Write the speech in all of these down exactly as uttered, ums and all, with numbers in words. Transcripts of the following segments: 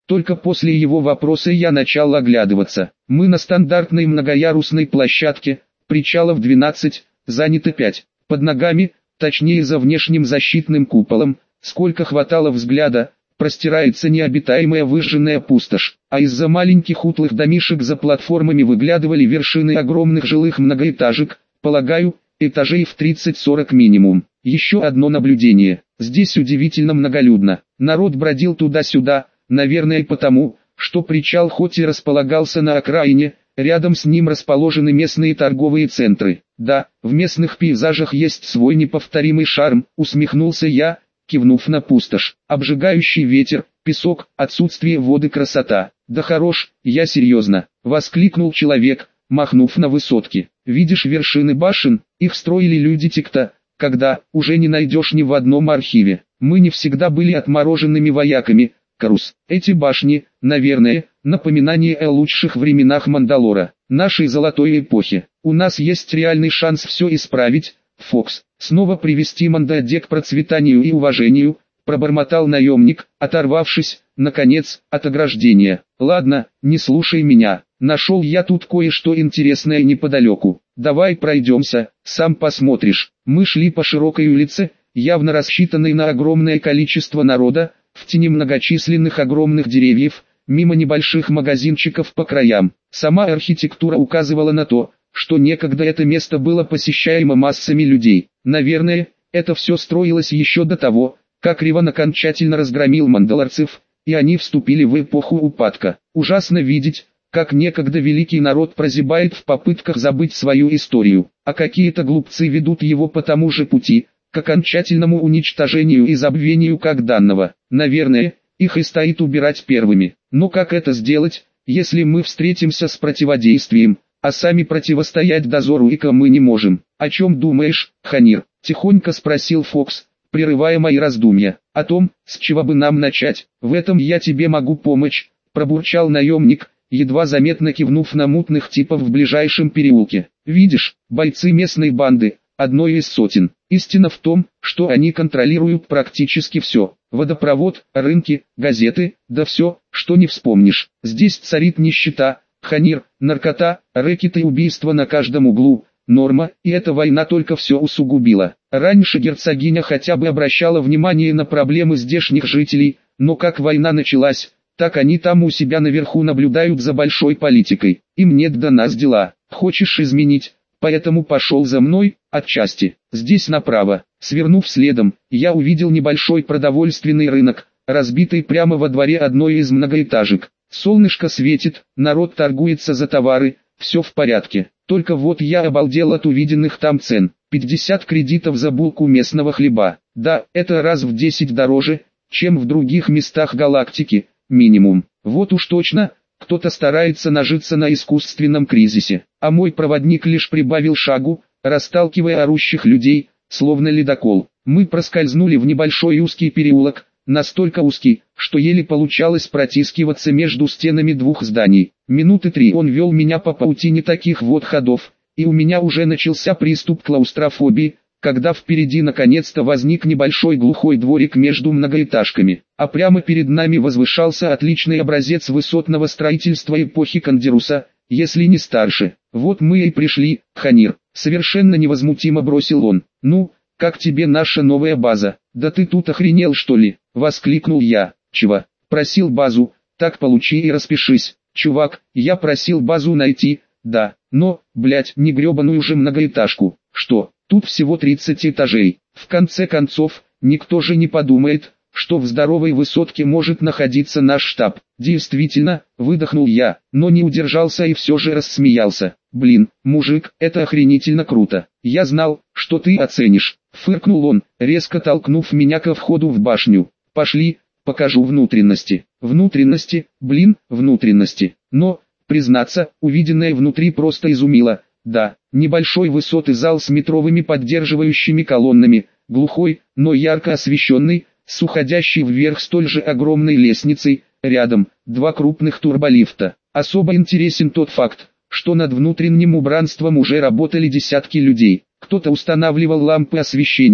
Только после его вопроса я начал оглядываться. Мы на стандартной многоярусной площадке, причалов двенадцать, заняты пять. Под ногами, точнее за внешним защитным куполом, сколько хватало взгляда, простирается необитаемая выжженная пустошь, а из-за маленьких утлых домишек за платформами выглядывали вершины огромных жилых многоэтажек, полагаю, этажей в тридцать-сорок минимум. Еще одно наблюдение. Здесь удивительно многолюдно. Народ бродил туда-сюда, наверное потому, что причал хоть и располагался на окраине, рядом с ним расположены местные торговые центры. Да, в местных пейзажах есть свой неповторимый шарм, усмехнулся я, кивнув на пустошь. Обжигающий ветер, песок, отсутствие воды, красота. Да хорош, я серьезно, воскликнул человек, махнув на высотки. Видишь вершины башен, их строили люди те-то, когда уже не найдешь ни в одном архиве. Мы не всегда были отмороженными вояками, Карус. Эти башни, наверное, напоминание о лучших временах Мандалора, нашей золотой эпохи. У нас есть реальный шанс все исправить, Фокс. Снова привести Мандаде к процветанию и уважению, пробормотал наемник, оторвавшись, наконец, от ограждения. Ладно, не слушай меня, нашел я тут кое-что интересное неподалеку. Давай пройдемся, сам посмотришь. Мы шли по широкой улице, явно рассчитанной на огромное количество народа, в тени многочисленных огромных деревьев, мимо небольших магазинчиков по краям. Сама архитектура указывала на то, что некогда это место было посещаемо массами людей. Наверное, это все строилось еще до того, как Риван окончательно разгромил мандалорцев, и они вступили в эпоху упадка. Ужасно видеть, как некогда великий народ прозябает в попытках забыть свою историю, а какие-то глупцы ведут его по тому же пути, к окончательному уничтожению и забвению как данного. Наверное, их и стоит убирать первыми. Но как это сделать, если мы встретимся с противодействием, а сами противостоять дозору Ика мы не можем? О чем думаешь, Ханир? Тихонько спросил Фокс, прерывая мои раздумья. О том, с чего бы нам начать. В этом я тебе могу помочь, пробурчал наемник, едва заметно кивнув на мутных типов в ближайшем переулке. Видишь, бойцы местной банды, одной из сотен. Истина в том, что они контролируют практически все. Водопровод, рынки, газеты, да все, что не вспомнишь. Здесь царит нищета, Ханир, наркота, рэкет и убийства на каждом углу. Норма, и эта война только все усугубила. Раньше герцогиня хотя бы обращала внимание на проблемы здешних жителей, но как война началась, так они там у себя наверху наблюдают за большой политикой. Им нет до нас дела. Хочешь изменить? Поэтому пошел за мной, отчасти. Здесь направо, свернув следом, я увидел небольшой продовольственный рынок, разбитый прямо во дворе одной из многоэтажек. Солнышко светит, народ торгуется за товары, все в порядке. Только вот я обалдел от увиденных там цен. пятьдесят кредитов за булку местного хлеба. Да, это раз в десять дороже, чем в других местах галактики, минимум. Вот уж точно, кто-то старается нажиться на искусственном кризисе. А мой проводник лишь прибавил шагу, расталкивая орущих людей, словно ледокол. Мы проскользнули в небольшой узкий переулок, настолько узкий, что еле получалось протискиваться между стенами двух зданий. Минуты три он вел меня по паутине таких вот ходов, и у меня уже начался приступ клаустрофобии, когда впереди наконец-то возник небольшой глухой дворик между многоэтажками, а прямо перед нами возвышался отличный образец высотного строительства эпохи Кандируса, если не старше. Вот мы и пришли, Ханир, совершенно невозмутимо бросил он. Ну, как тебе наша новая база? Да ты тут охренел что ли? Воскликнул я. Чего? Просил базу, так получи и распишись. Чувак, я просил базу найти, да, но, блять, не гребаную же многоэтажку. Что, тут всего тридцать этажей. В конце концов, никто же не подумает, что в здоровой высотке может находиться наш штаб. Действительно, выдохнул я, но не удержался и все же рассмеялся. Блин, мужик, это охренительно круто. Я знал, что ты оценишь. Фыркнул он, резко толкнув меня ко входу в башню. Пошли, покажу внутренности. Внутренности, блин, внутренности. Но, признаться, увиденное внутри просто изумило. Да, небольшой высоты зал с метровыми поддерживающими колоннами, глухой, но ярко освещенный, с уходящей вверх столь же огромной лестницей, рядом, два крупных турболифта. Особо интересен тот факт, что над внутренним убранством уже работали десятки людей. Кто-то устанавливал лампы освещения,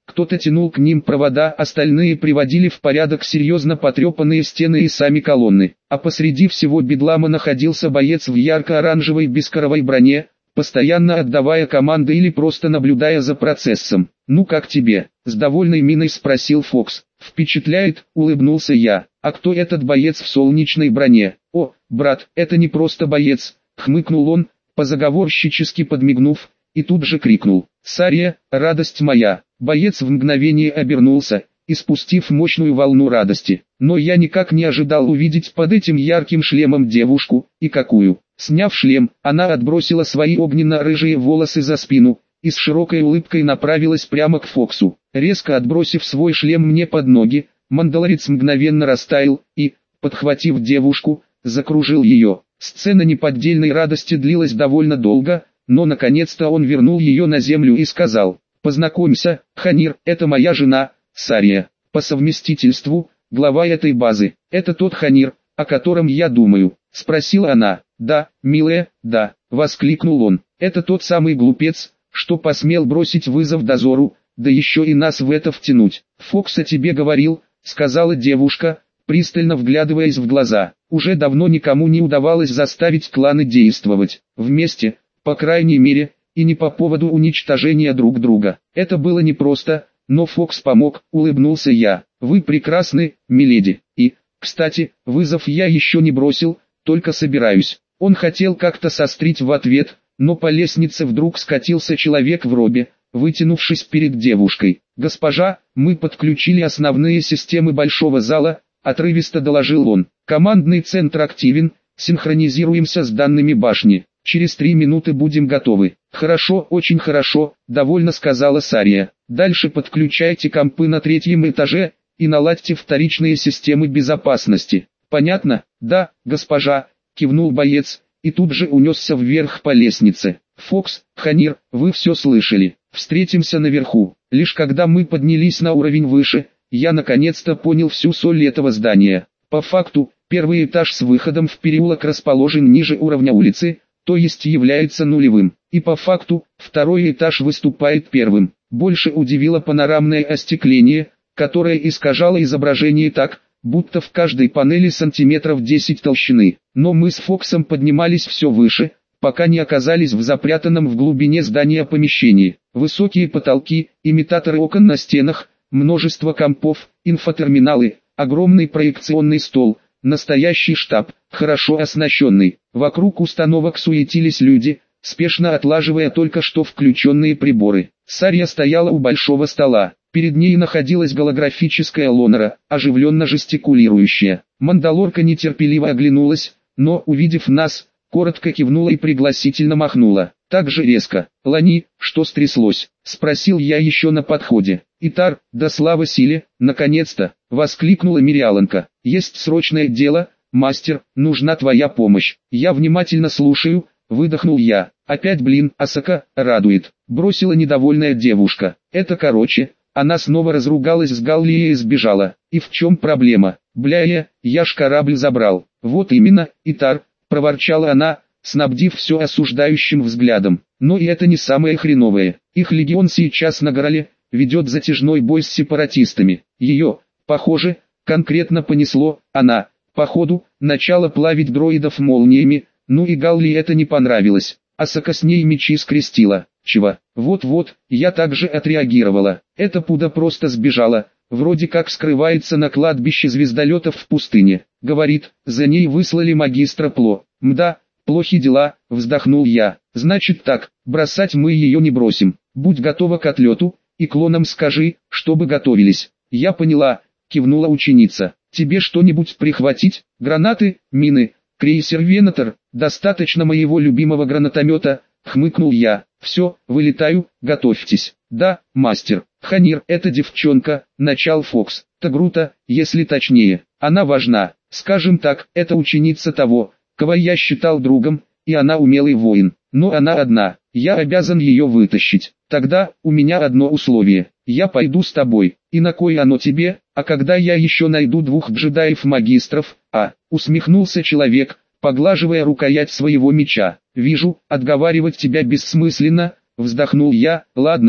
Кто-то тянул к ним провода, остальные приводили в порядок серьезно потрепанные стены и сами колонны. А посреди всего бедлама находился боец в ярко-оранжевой бескоровой броне, постоянно отдавая команды или просто наблюдая за процессом. «Ну как тебе?» — с довольной миной спросил Фокс. «Впечатляет», — улыбнулся я. «А кто этот боец в солнечной броне?» «О, брат, это не просто боец», — хмыкнул он, позаговорщически подмигнув, и тут же крикнул: «Сария, радость моя!» Боец в мгновение обернулся, испустив мощную волну радости. Но я никак не ожидал увидеть под этим ярким шлемом девушку, и какую. Сняв шлем, она отбросила свои огненно-рыжие волосы за спину, и с широкой улыбкой направилась прямо к Фоксу. Резко отбросив свой шлем мне под ноги, мандалорец мгновенно растаял, и, подхватив девушку, закружил ее. Сцена неподдельной радости длилась довольно долго, но наконец-то он вернул ее на землю и сказал: «Познакомься, Ханир, это моя жена, Сария, по совместительству, глава этой базы». «Это тот Ханир, о котором я думаю?» — спросила она. «Да, милая, да», — воскликнул он. «Это тот самый глупец, что посмел бросить вызов дозору, да еще и нас в это втянуть». «Фокс о тебе говорил», — сказала девушка, пристально вглядываясь в глаза. «Уже давно никому не удавалось заставить кланы действовать вместе, по крайней мере, и не по поводу уничтожения друг друга. Это было непросто, но Фокс помог», — улыбнулся я. «Вы прекрасны, миледи. И, кстати, вызов я еще не бросил, только собираюсь». Он хотел как-то сострить в ответ, но по лестнице вдруг скатился человек в робе, вытянувшись перед девушкой. «Госпожа, мы подключили основные системы большого зала», — отрывисто доложил он. «Командный центр активен, синхронизируемся с данными башни. Через три минуты будем готовы». «Хорошо, очень хорошо», — довольно сказала Сария. «Дальше подключайте компы на третьем этаже и наладьте вторичные системы безопасности». «Понятно?» «Да, госпожа», — кивнул боец, и тут же унесся вверх по лестнице. «Фокс, Ханир, вы все слышали. Встретимся наверху». Лишь когда мы поднялись на уровень выше, я наконец-то понял всю соль этого здания. По факту, первый этаж с выходом в переулок расположен ниже уровня улицы, то есть является нулевым. И по факту, второй этаж выступает первым. Больше удивило панорамное остекление, которое искажало изображение так, будто в каждой панели сантиметров десять толщины. Но мы с Фоксом поднимались все выше, пока не оказались в запрятанном в глубине здания помещении. Высокие потолки, имитаторы окон на стенах, множество компов, инфотерминалы, огромный проекционный стол, настоящий штаб, хорошо оснащенный. Вокруг установок суетились люди, спешно отлаживая только что включенные приборы. Сария стояла у большого стола. Перед ней находилась голографическая Лонера, оживленно жестикулирующая. Мандалорка нетерпеливо оглянулась, но, увидев нас, коротко кивнула и пригласительно махнула. Так же резко. «Лани, что стряслось?» — спросил я еще на подходе. «Итар, да слава силе, наконец-то!» — воскликнула Мириаланка. «Есть срочное дело, мастер, нужна твоя помощь». «Я внимательно слушаю», — выдохнул я. «Опять блин, Асака, радует», — бросила недовольная девушка. «Это короче». Она снова разругалась с Галлией и сбежала. «И в чем проблема?» «Бляя, я ж корабль забрал». «Вот именно, Итар», — проворчала она, снабдив все осуждающим взглядом. «Но и это не самое хреновое. Их легион сейчас на Гороле ведет затяжной бой с сепаратистами. Ее, похоже, конкретно понесло. Она, походу, начала плавить дроидов молниями, ну и Галли это не понравилось. Асака с ней мечи скрестила. Чего? Вот-вот, я также отреагировала. Эта пуда просто сбежала, вроде как скрывается на кладбище звездолетов в пустыне. Говорит, за ней выслали магистра Пло. Мда, плохи дела, вздохнул я. Значит так, бросать мы ее не бросим. Будь готова к отлету, и клонам скажи, чтобы готовились. Я поняла, кивнула ученица. Тебе что-нибудь прихватить? Гранаты, мины, крейсер Венатор, достаточно моего любимого гранатомета, хмыкнул я. Все, вылетаю, готовьтесь. Да, мастер. Ханир, эта девчонка, начал Фокс. Тагрута, если точнее. Она важна. Скажем так, это ученица того, кого я считал другом, и она умелый воин. Но она одна. Я обязан ее вытащить. Тогда, у меня одно условие. Я пойду с тобой. И на кой оно тебе? А когда я еще найду двух джедаев-магистров? А, усмехнулся человек, поглаживая рукоять своего меча. «Вижу, отговаривать тебя бессмысленно», — вздохнул я. «Ладно,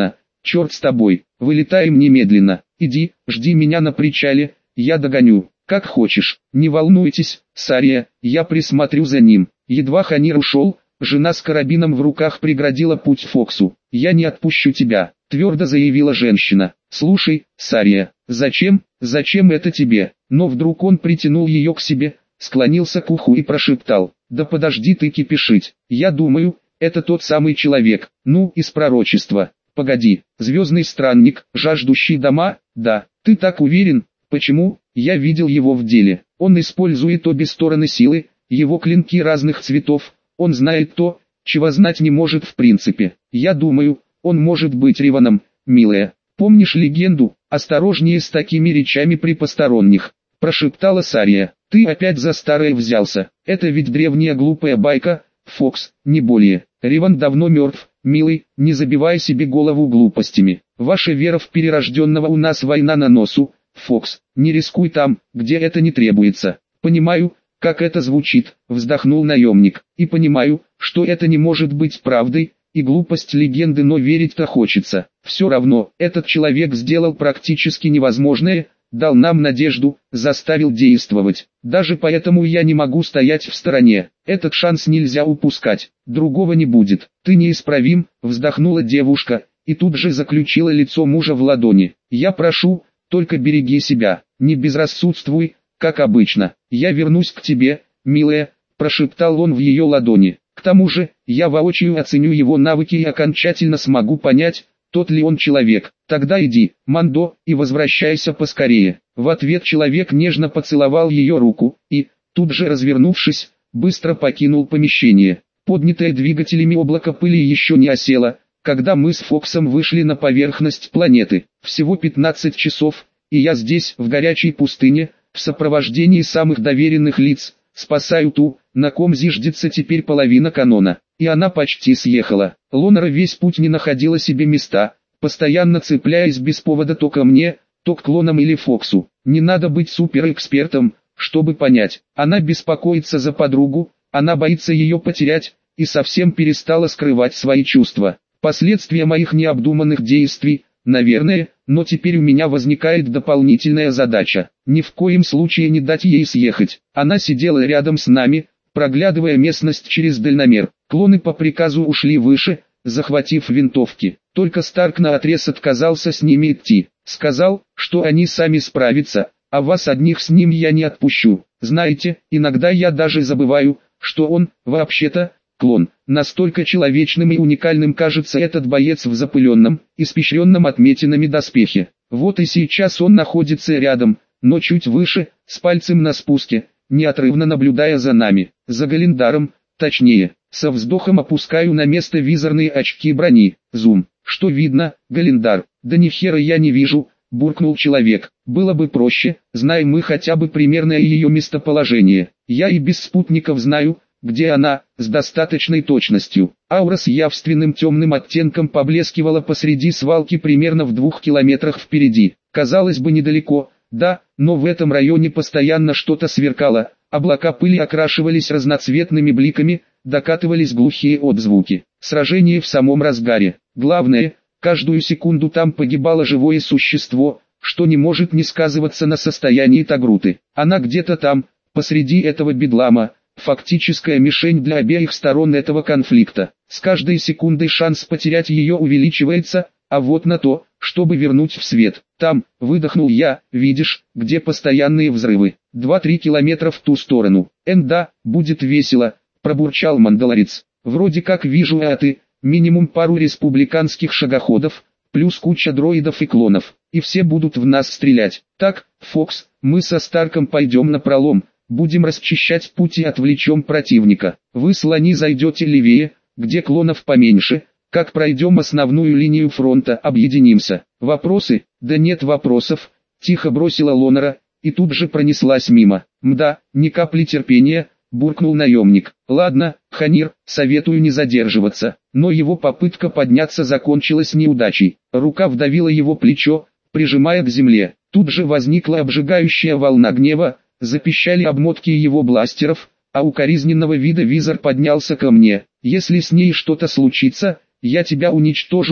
черт с тобой, вылетаем немедленно, иди, жди меня на причале, я догоню, как хочешь, не волнуйтесь, Сария, я присмотрю за ним. Едва Ханир ушел, жена с карабином в руках преградила путь Фоксу. «Я не отпущу тебя», — твердо заявила женщина. «Слушай, Сария, зачем, зачем это тебе?» Но вдруг он притянул ее к себе, склонился к уху и прошептал: «Да подожди ты кипишить, я думаю, это тот самый человек, ну, из пророчества. Погоди, звездный странник, жаждущий дома, да, ты так уверен? Почему? Я видел его в деле. Он использует обе стороны силы, его клинки разных цветов, он знает то, чего знать не может в принципе. Я думаю, он может быть Риваном, милая. Помнишь легенду? Осторожнее с такими речами при посторонних», — прошептала Сария. «Ты опять за старое взялся, это ведь древняя глупая байка, Фокс, не более. Риван давно мертв, милый, не забивай себе голову глупостями. Ваша вера в перерожденного, у нас война на носу, Фокс, не рискуй там, где это не требуется». «Понимаю, как это звучит», — вздохнул наемник, «и понимаю, что это не может быть правдой, и глупость легенды, но верить-то хочется. Все равно, этот человек сделал практически невозможное, дал нам надежду, заставил действовать. Даже поэтому я не могу стоять в стороне. Этот шанс нельзя упускать, другого не будет. Ты неисправим», — вздохнула девушка, и тут же заключила лицо мужа в ладони. «Я прошу, только береги себя, не безрассудствуй, как обычно. Я вернусь к тебе, милая», — прошептал он в ее ладони. «К тому же, я воочию оценю его навыки и окончательно смогу понять, тот ли он человек. Тогда иди, Мандо, и возвращайся поскорее». В ответ человек нежно поцеловал ее руку, и, тут же развернувшись, быстро покинул помещение. Поднятое двигателями облако пыли еще не осело, когда мы с Фоксом вышли на поверхность планеты. Всего пятнадцать часов, и я здесь, в горячей пустыне, в сопровождении самых доверенных лиц, спасаю ту, на ком зиждется теперь половина канона. И она почти съехала. Лонара весь путь не находила себе места, постоянно цепляясь без повода то ко мне, то к клонам или Фоксу. Не надо быть суперэкспертом, чтобы понять. Она беспокоится за подругу, она боится ее потерять, и совсем перестала скрывать свои чувства. Последствия моих необдуманных действий, наверное, но теперь у меня возникает дополнительная задача. Ни в коем случае не дать ей съехать. Она сидела рядом с нами, проглядывая местность через дальномер. Клоны по приказу ушли выше, захватив винтовки. Только Старк наотрез отказался с ними идти. Сказал, что они сами справятся, а вас одних с ним я не отпущу. Знаете, иногда я даже забываю, что он, вообще-то, клон. Настолько человечным и уникальным кажется этот боец в запыленном, испещренном отметинами доспехе. Вот и сейчас он находится рядом, но чуть выше, с пальцем на спуске, неотрывно наблюдая за нами, за Галендаром, точнее. Со вздохом опускаю на место визорные очки брони. Зум. Что видно, Галендар? Да ни хера я не вижу, буркнул человек. Было бы проще, знаем мы хотя бы примерное ее местоположение. Я и без спутников знаю, где она, с достаточной точностью. Аура с явственным темным оттенком поблескивала посреди свалки примерно в двух километрах впереди. Казалось бы, недалеко, да, но в этом районе постоянно что-то сверкало, облака пыли окрашивались разноцветными бликами, докатывались глухие отзвуки. Сражение в самом разгаре. Главное, каждую секунду там погибало живое существо, что не может не сказываться на состоянии Тагруты. Она где-то там, посреди этого бедлама, фактическая мишень для обеих сторон этого конфликта. С каждой секундой шанс потерять ее увеличивается, а вот на то, чтобы вернуть в свет. Там, выдохнул я, видишь, где постоянные взрывы. Два-три километра в ту сторону. Эн да, будет весело, пробурчал мандалорец. Вроде как вижу, а ты, минимум пару республиканских шагоходов, плюс куча дроидов и клонов, и все будут в нас стрелять. Так, Фокс, мы со Старком пойдем напролом, будем расчищать путь и отвлечем противника. Вы с Лани зайдете левее, где клонов поменьше, как пройдем основную линию фронта, объединимся. Вопросы? Да нет вопросов, тихо бросила Лонара, и тут же пронеслась мимо. Мда, ни капли терпения, буркнул наемник. Ладно, Ханир, советую не задерживаться, но его попытка подняться закончилась неудачей. Рука вдавила его плечо, прижимая к земле. Тут же возникла обжигающая волна гнева, запищали обмотки его бластеров, а укоризненного вида визор поднялся ко мне. Если с ней что-то случится, я тебя уничтожу,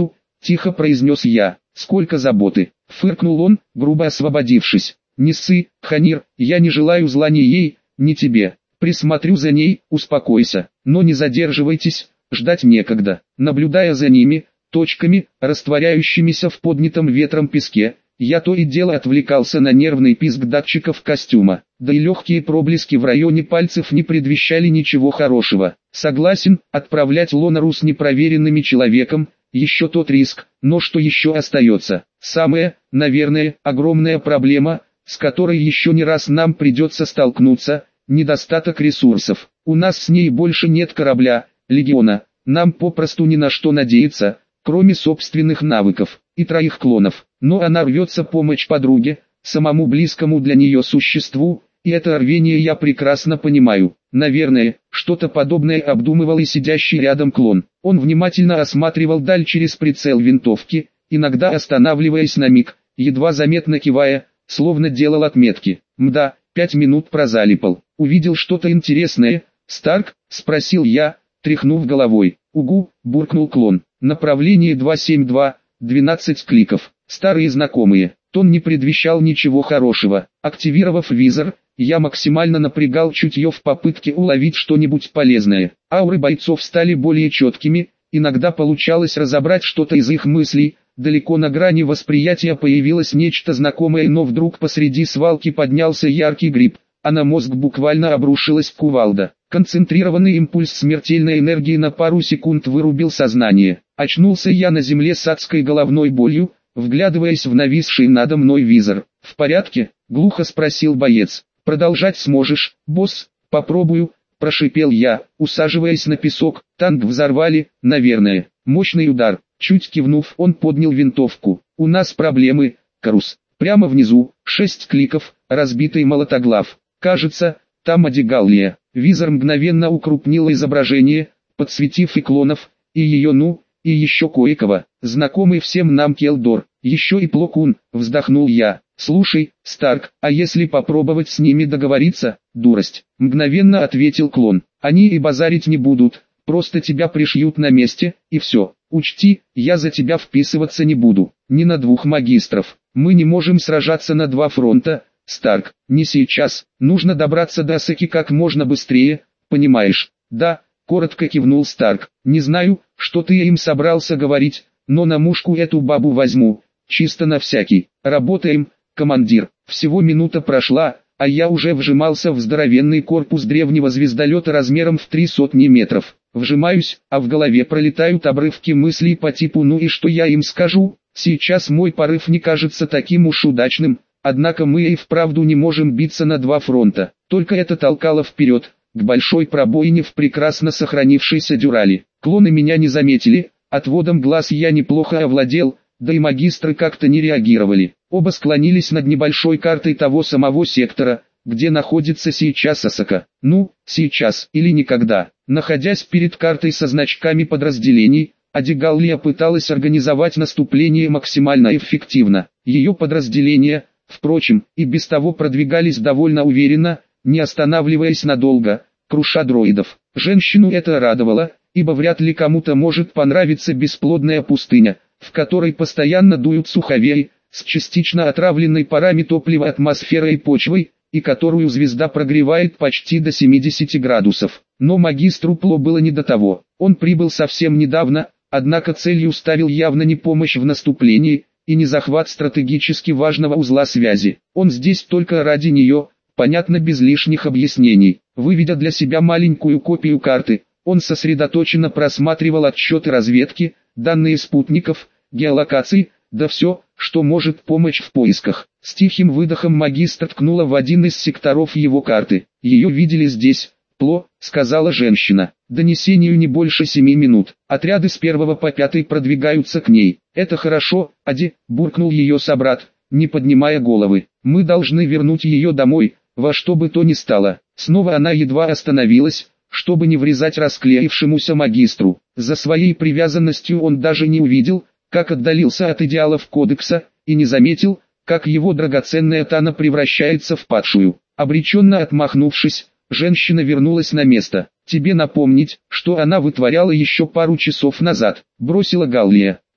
тихо произнес я. Сколько заботы, фыркнул он, грубо освободившись. Не ссы, Ханир, я не желаю зла ни ей, ни тебе. Присмотрю за ней, успокойся, но не задерживайтесь, ждать некогда. Наблюдая за ними, точками, растворяющимися в поднятом ветром песке, я то и дело отвлекался на нервный писк датчиков костюма, да и легкие проблески в районе пальцев не предвещали ничего хорошего. Согласен, отправлять Лонару с непроверенными человеком, еще тот риск, но что еще остается? Самая, наверное, огромная проблема, с которой еще не раз нам придется столкнуться, недостаток ресурсов. У нас с ней больше нет корабля, легиона, нам попросту ни на что надеяться, кроме собственных навыков, и троих клонов. Но она рвется помочь подруге, самому близкому для нее существу, и это рвение я прекрасно понимаю. Наверное, что-то подобное обдумывал и сидящий рядом клон. Он внимательно осматривал даль через прицел винтовки, иногда останавливаясь на миг, едва заметно кивая, словно делал отметки. «Мда, пять минут прозалипал. Увидел что-то интересное, Старк?» — спросил я, тряхнув головой. «Угу», — буркнул клон. «Направление два семь два, двенадцать кликов». Старые знакомые. Тон не предвещал ничего хорошего. Активировав визор, я максимально напрягал чутье в попытке уловить что-нибудь полезное. Ауры бойцов стали более четкими, иногда получалось разобрать что-то из их мыслей. Далеко на грани восприятия появилось нечто знакомое, но вдруг посреди свалки поднялся яркий гриб, а на мозг буквально обрушилась кувалда. Концентрированный импульс смертельной энергии на пару секунд вырубил сознание. Очнулся я на земле с адской головной болью, вглядываясь в нависший надо мной визор. «В порядке?» — глухо спросил боец. «Продолжать сможешь, босс?» «Попробую», — прошипел я, усаживаясь на песок. «Танк взорвали, наверное». Мощный удар. Чуть кивнув, он поднял винтовку. «У нас проблемы, Карус. Прямо внизу, шесть кликов, разбитый молотоглав. Кажется, там Адигаллия». Визор мгновенно укрупнил изображение, подсветив и клонов, и ее ну, и еще кое-кого. «Знакомый всем нам Келдор, еще и Плокун», — вздохнул я. «Слушай, Старк, а если попробовать с ними договориться?» «Дурость», — мгновенно ответил клон. «Они и базарить не будут, просто тебя пришьют на месте, и все. Учти, я за тебя вписываться не буду, ни на двух магистров. Мы не можем сражаться на два фронта, Старк, не сейчас. Нужно добраться до Асаки как можно быстрее, понимаешь?» «Да», — коротко кивнул Старк. «Не знаю, что ты им собрался говорить, но на мушку эту бабу возьму, чисто на всякий. Работаем, командир». Всего минута прошла, а я уже вжимался в здоровенный корпус древнего звездолета размером в три сотни метров. Вжимаюсь, а в голове пролетают обрывки мыслей по типу «ну и что я им скажу?». Сейчас мой порыв не кажется таким уж удачным, однако мы и вправду не можем биться на два фронта. Только это толкало вперед, к большой пробоине в прекрасно сохранившейся дюрали. Клоны меня не заметили, отводом глаз я неплохо овладел, да и магистры как-то не реагировали. Оба склонились над небольшой картой того самого сектора, где находится сейчас Асака. Ну, сейчас или никогда. Находясь перед картой со значками подразделений, Адигаллия пыталась организовать наступление максимально эффективно. Ее подразделения, впрочем, и без того продвигались довольно уверенно, не останавливаясь надолго, круша дроидов. Женщину это радовало, ибо вряд ли кому-то может понравиться бесплодная пустыня, в которой постоянно дуют суховеи, с частично отравленной парами топлива атмосферой и почвой, и которую звезда прогревает почти до семидесяти градусов. Но магистру Пло было не до того. Он прибыл совсем недавно, однако целью ставил явно не помощь в наступлении, и не захват стратегически важного узла связи. Он здесь только ради нее, понятно, без лишних объяснений. Выведя для себя маленькую копию карты, он сосредоточенно просматривал отчеты разведки, данные спутников, геолокаций, да все, что может помочь в поисках. С тихим выдохом магистр ткнула в один из секторов его карты. «Ее видели здесь, Пло», — сказала женщина. «Донесению не больше семи минут. Отряды с первого по пятый продвигаются к ней». «Это хорошо, Ади», — буркнул ее собрат, не поднимая головы. «Мы должны вернуть ее домой, во что бы то ни стало». Снова она едва остановилась, чтобы не врезать расклеившемуся магистру. За своей привязанностью он даже не увидел, как отдалился от идеалов кодекса, и не заметил, как его драгоценная Тана превращается в падшую. Обреченно отмахнувшись, женщина вернулась на место. «Тебе напомнить, что она вытворяла еще пару часов назад», — бросила Галлия.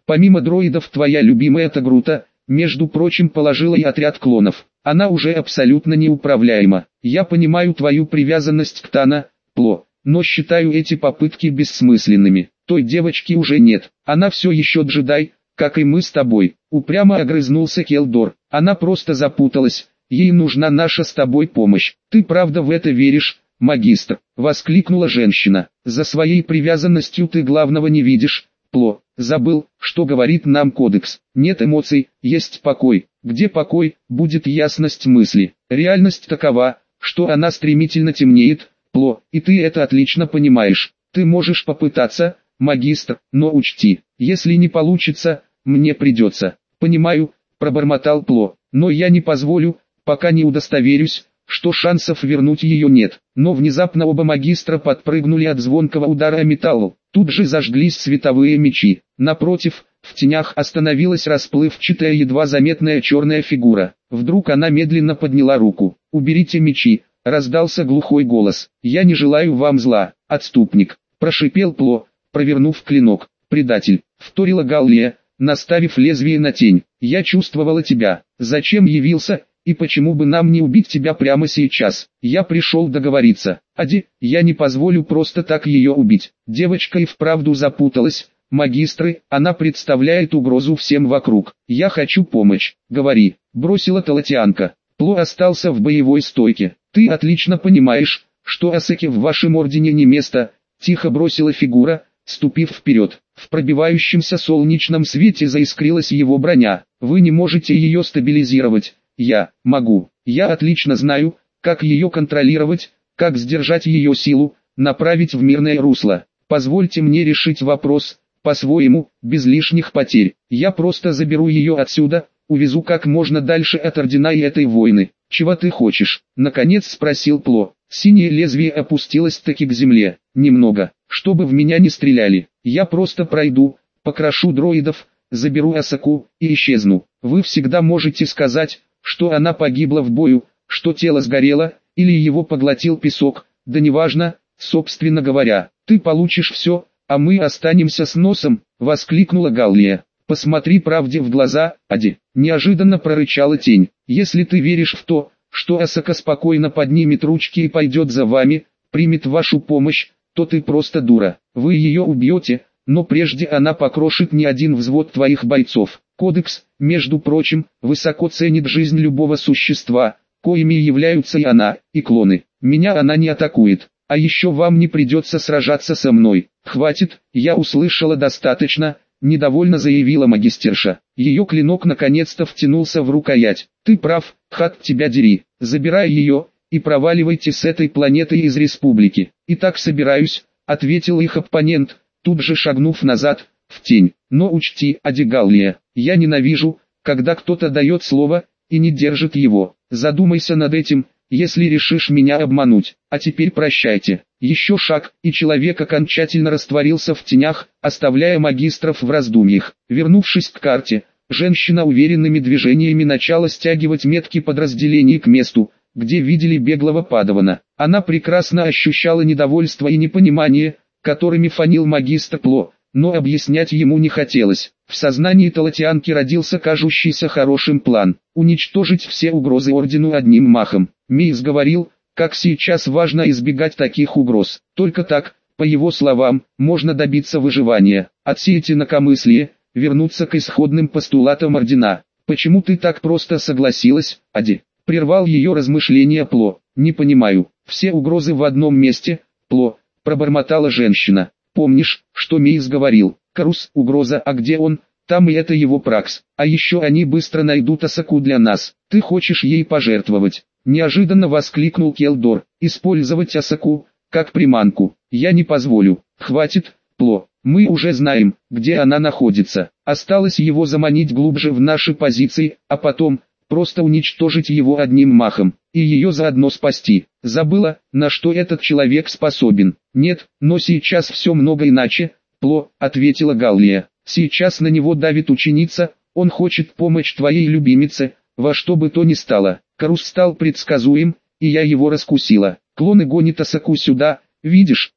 Помимо дроидов твоя любимая Тагрута, между прочим, положила и отряд клонов. Она уже абсолютно неуправляема. Я понимаю твою привязанность к Тана, Пло, но считаю эти попытки бессмысленными. Той девочки уже нет. Она все еще джедай, как и мы с тобой. Упрямо огрызнулся Келдор. Она просто запуталась. Ей нужна наша с тобой помощь. Ты правда в это веришь, магистр? Воскликнула женщина. За своей привязанностью ты главного не видишь, Пло. Забыл, что говорит нам кодекс. Нет эмоций, есть покой. Где покой, будет ясность мысли. Реальность такова, что она стремительно темнеет, Пло, и ты это отлично понимаешь. Ты можешь попытаться, магистр, но учти, если не получится, мне придется. Понимаю, пробормотал Пло, но я не позволю, пока не удостоверюсь, что шансов вернуть ее нет. Но внезапно оба магистра подпрыгнули от звонкого удара о металл. Тут же зажглись световые мечи. Напротив, в тенях остановилась расплывчатая едва заметная черная фигура. Вдруг она медленно подняла руку. «Уберите мечи», — раздался глухой голос. «Я не желаю вам зла, отступник», — прошипел Пло, провернув клинок. «Предатель», — вторила Галлия, наставив лезвие на тень. «Я чувствовала тебя. Зачем явился? И почему бы нам не убить тебя прямо сейчас? Я пришел договориться. Ади, я не позволю просто так ее убить». Девочка и вправду запуталась. «Магистры, она представляет угрозу всем вокруг. Я хочу помощь. Говори», — бросила Талатианка. Пло остался в боевой стойке. «Ты отлично понимаешь, что Асеке в вашем ордене не место», — тихо бросила фигура, ступив вперед. В пробивающемся солнечном свете заискрилась его броня. «Вы не можете ее стабилизировать». «Я могу. Я отлично знаю, как ее контролировать, как сдержать ее силу, направить в мирное русло. Позвольте мне решить вопрос, по-своему, без лишних потерь. Я просто заберу ее отсюда, увезу как можно дальше от Ордена и этой войны». «Чего ты хочешь?» — наконец спросил Пло. Синее лезвие опустилось таки к земле. «Немного, чтобы в меня не стреляли. Я просто пройду, покрошу дроидов, заберу Асаку и исчезну. Вы всегда можете сказать, что она погибла в бою, что тело сгорело, или его поглотил песок, да неважно, собственно говоря, ты получишь все, а мы останемся с носом», — воскликнула Галлия. «Посмотри правде в глаза, Ади», — неожиданно прорычала тень. «Если ты веришь в то, что Асака спокойно поднимет ручки и пойдет за вами, примет вашу помощь, то ты просто дура. Вы ее убьете, но прежде она покрошит не один взвод твоих бойцов. Кодекс, между прочим, высоко ценит жизнь любого существа, коими являются и она, и клоны. Меня она не атакует, а еще вам не придется сражаться со мной. Хватит, я услышала достаточно», — недовольно заявила магистерша. Ее клинок наконец-то втянулся в рукоять. «Ты прав, хат тебя дери, забирай ее, и проваливайте с этой планеты из республики». «И так собираюсь», — ответил их оппонент, тут же шагнув назад, в тень. «Но учти, Ади Галлия, я ненавижу, когда кто-то дает слово, и не держит его. Задумайся над этим, если решишь меня обмануть. А теперь прощайте». Еще шаг, и человек окончательно растворился в тенях, оставляя магистров в раздумьях. Вернувшись к карте, женщина уверенными движениями начала стягивать метки подразделений к месту, где видели беглого падавана. Она прекрасно ощущала недовольство и непонимание, которыми фанил магистр Пло, но объяснять ему не хотелось. В сознании Талатианки родился кажущийся хорошим план – уничтожить все угрозы Ордену одним махом. Мейс говорил, как сейчас важно избегать таких угроз. Только так, по его словам, можно добиться выживания, отсеять инакомыслие, вернуться к исходным постулатам Ордена. «Почему ты так просто согласилась, Ади?» – прервал ее размышления Пло. «Не понимаю, все угрозы в одном месте, Пло», – пробормотала женщина. «Помнишь, что Мейс говорил? Карус, угроза, а где он? Там и это его пракс. А еще они быстро найдут Асаку для нас. Ты хочешь ей пожертвовать?» Неожиданно воскликнул Келдор. «Использовать Асаку, как приманку, я не позволю. Хватит, Пло, мы уже знаем, где она находится. Осталось его заманить глубже в наши позиции, а потом, просто уничтожить его одним махом, и ее заодно спасти. Забыла, на что этот человек способен?» «Нет, но сейчас все много иначе, Пло», — ответила Галлия. «Сейчас на него давит ученица, он хочет помочь твоей любимице, во что бы то ни стало. Карус стал предсказуем, и я его раскусила. Клоны гонят Асаку сюда, видишь,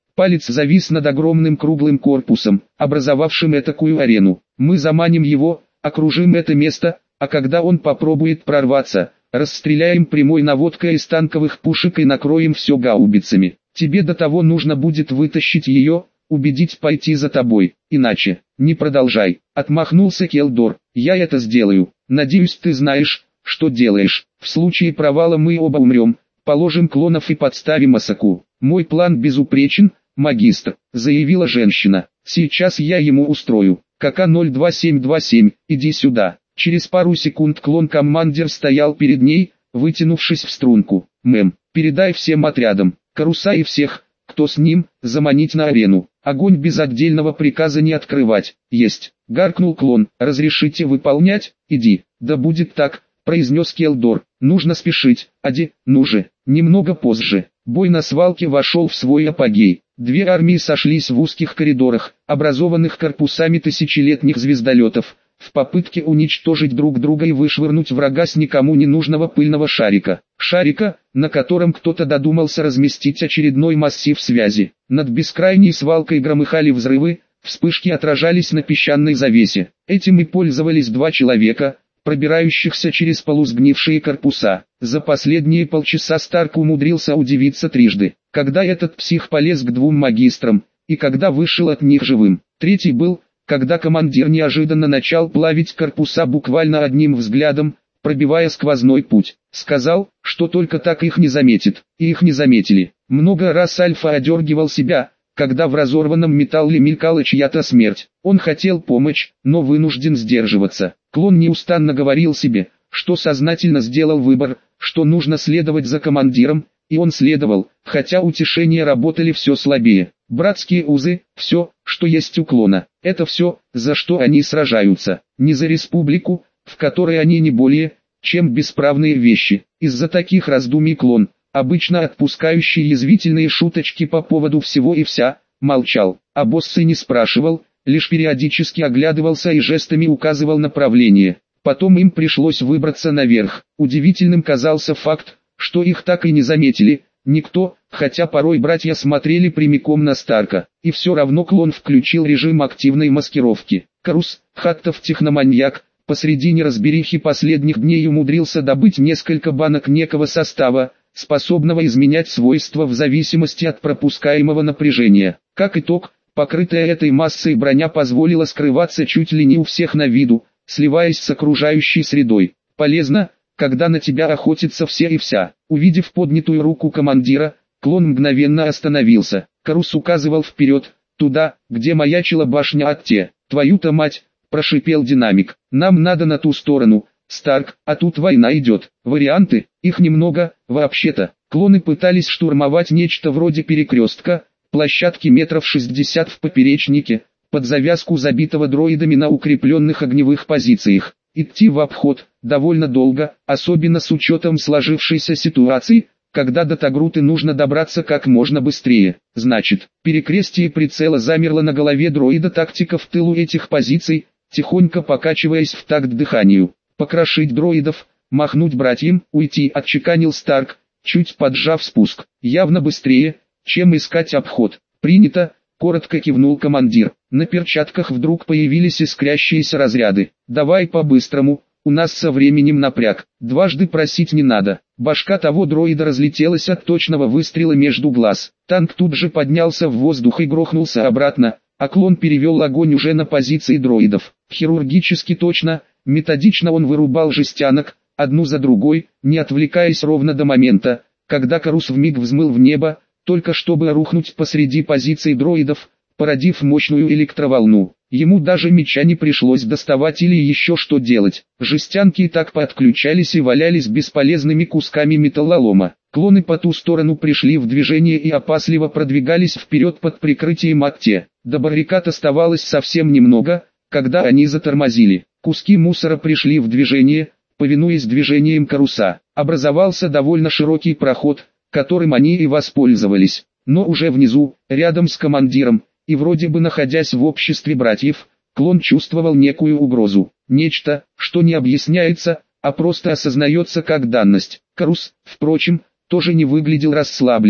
Палец завис над огромным круглым корпусом, образовавшим этакую арену. Мы заманим его, окружим это место, а когда он попробует прорваться, расстреляем прямой наводкой из танковых пушек и накроем все гаубицами. Тебе до того нужно будет вытащить ее, убедить пойти за тобой, иначе, не продолжай. Отмахнулся Келдор, я это сделаю. Надеюсь, ты знаешь, что делаешь. В случае провала мы оба умрем, положим клонов и подставим Асаку. Мой план безупречен, магистр, заявила женщина. Сейчас я ему устрою. ка ка ноль два семь два семь, иди сюда. Через пару секунд клон-командир стоял перед ней, вытянувшись в струнку. Мэм, передай всем отрядам, Каруса и всех, кто с ним, заманить на арену. Огонь без отдельного приказа не открывать. Есть. Гаркнул клон. Разрешите выполнять? Иди. Да будет так, произнес Келдор. Нужно спешить. Ади, ну же. Немного позже. Бой на свалке вошел в свой апогей. Две армии сошлись в узких коридорах, образованных корпусами тысячелетних звездолетов, в попытке уничтожить друг друга и вышвырнуть врага с никому не нужного пыльного шарика. Шарика, на котором кто-то додумался разместить очередной массив связи. Над бескрайней свалкой громыхали взрывы, вспышки отражались на песчаной завесе. Этим и пользовались два человека, пробирающихся через полусгнившие корпуса. За последние полчаса Старк умудрился удивиться трижды. Когда этот псих полез к двум магистрам, и когда вышел от них живым. Третий был, когда командир неожиданно начал плавить корпуса буквально одним взглядом, пробивая сквозной путь. Сказал, что только так их не заметит, и их не заметили. Много раз Альфа одергивал себя, когда в разорванном металле мелькала чья-то смерть. Он хотел помочь, но вынужден сдерживаться. Клон неустанно говорил себе, что сознательно сделал выбор, что нужно следовать за командиром, и он следовал, хотя утешения работали все слабее. Братские узы, все, что есть у клона, это все, за что они сражаются. Не за республику, в которой они не более, чем бесправные вещи. Из-за таких раздумий клон, обычно отпускающий язвительные шуточки по поводу всего и вся, молчал. А боссы не спрашивал, лишь периодически оглядывался и жестами указывал направление. Потом им пришлось выбраться наверх. Удивительным казался факт, что их так и не заметили, никто, хотя порой братья смотрели прямиком на Старка. И все равно клон включил режим активной маскировки. Карус, Хаттов техноманьяк, посреди неразберихи последних дней умудрился добыть несколько банок некого состава, способного изменять свойства в зависимости от пропускаемого напряжения. Как итог, покрытая этой массой броня позволила скрываться чуть ли не у всех на виду, сливаясь с окружающей средой. Полезно, когда на тебя охотятся все и вся. Увидев поднятую руку командира, клон мгновенно остановился. Карус указывал вперед, туда, где маячила башня Атте. «Твою-то мать!» – прошипел динамик. «Нам надо на ту сторону, Старк, а тут война идет. Варианты, их немного, вообще-то». Клоны пытались штурмовать нечто вроде перекрестка, площадки метров шестьдесят в поперечнике, под завязку забитого дроидами на укрепленных огневых позициях. Идти в обход довольно долго, особенно с учетом сложившейся ситуации, когда до Тагруты нужно добраться как можно быстрее. Значит, перекрестие прицела замерло на голове дроида-тактика в тылу этих позиций, тихонько покачиваясь в такт дыханию. Покрошить дроидов, махнуть братьям, уйти, отчеканил Старк, чуть поджав спуск. Явно быстрее, чем искать обход. Принято. Коротко кивнул командир. На перчатках вдруг появились искрящиеся разряды. «Давай по-быстрому, у нас со временем напряг. Дважды просить не надо». Башка того дроида разлетелась от точного выстрела между глаз. Танк тут же поднялся в воздух и грохнулся обратно, а клон перевел огонь уже на позиции дроидов. Хирургически точно, методично он вырубал жестянок, одну за другой, не отвлекаясь ровно до момента, когда Карус вмиг взмыл в небо, только чтобы рухнуть посреди позиций дроидов, породив мощную электроволну. Ему даже меча не пришлось доставать или еще что делать. Жестянки и так подключались и валялись бесполезными кусками металлолома. Клоны по ту сторону пришли в движение и опасливо продвигались вперед под прикрытием Атте. До баррикад оставалось совсем немного, когда они затормозили. Куски мусора пришли в движение, повинуясь движением Каруса. Образовался довольно широкий проход, которым они и воспользовались. Но уже внизу, рядом с командиром, и вроде бы находясь в обществе братьев, клон чувствовал некую угрозу. Нечто, что не объясняется, а просто осознается как данность. Карус, впрочем, тоже не выглядел расслабленным.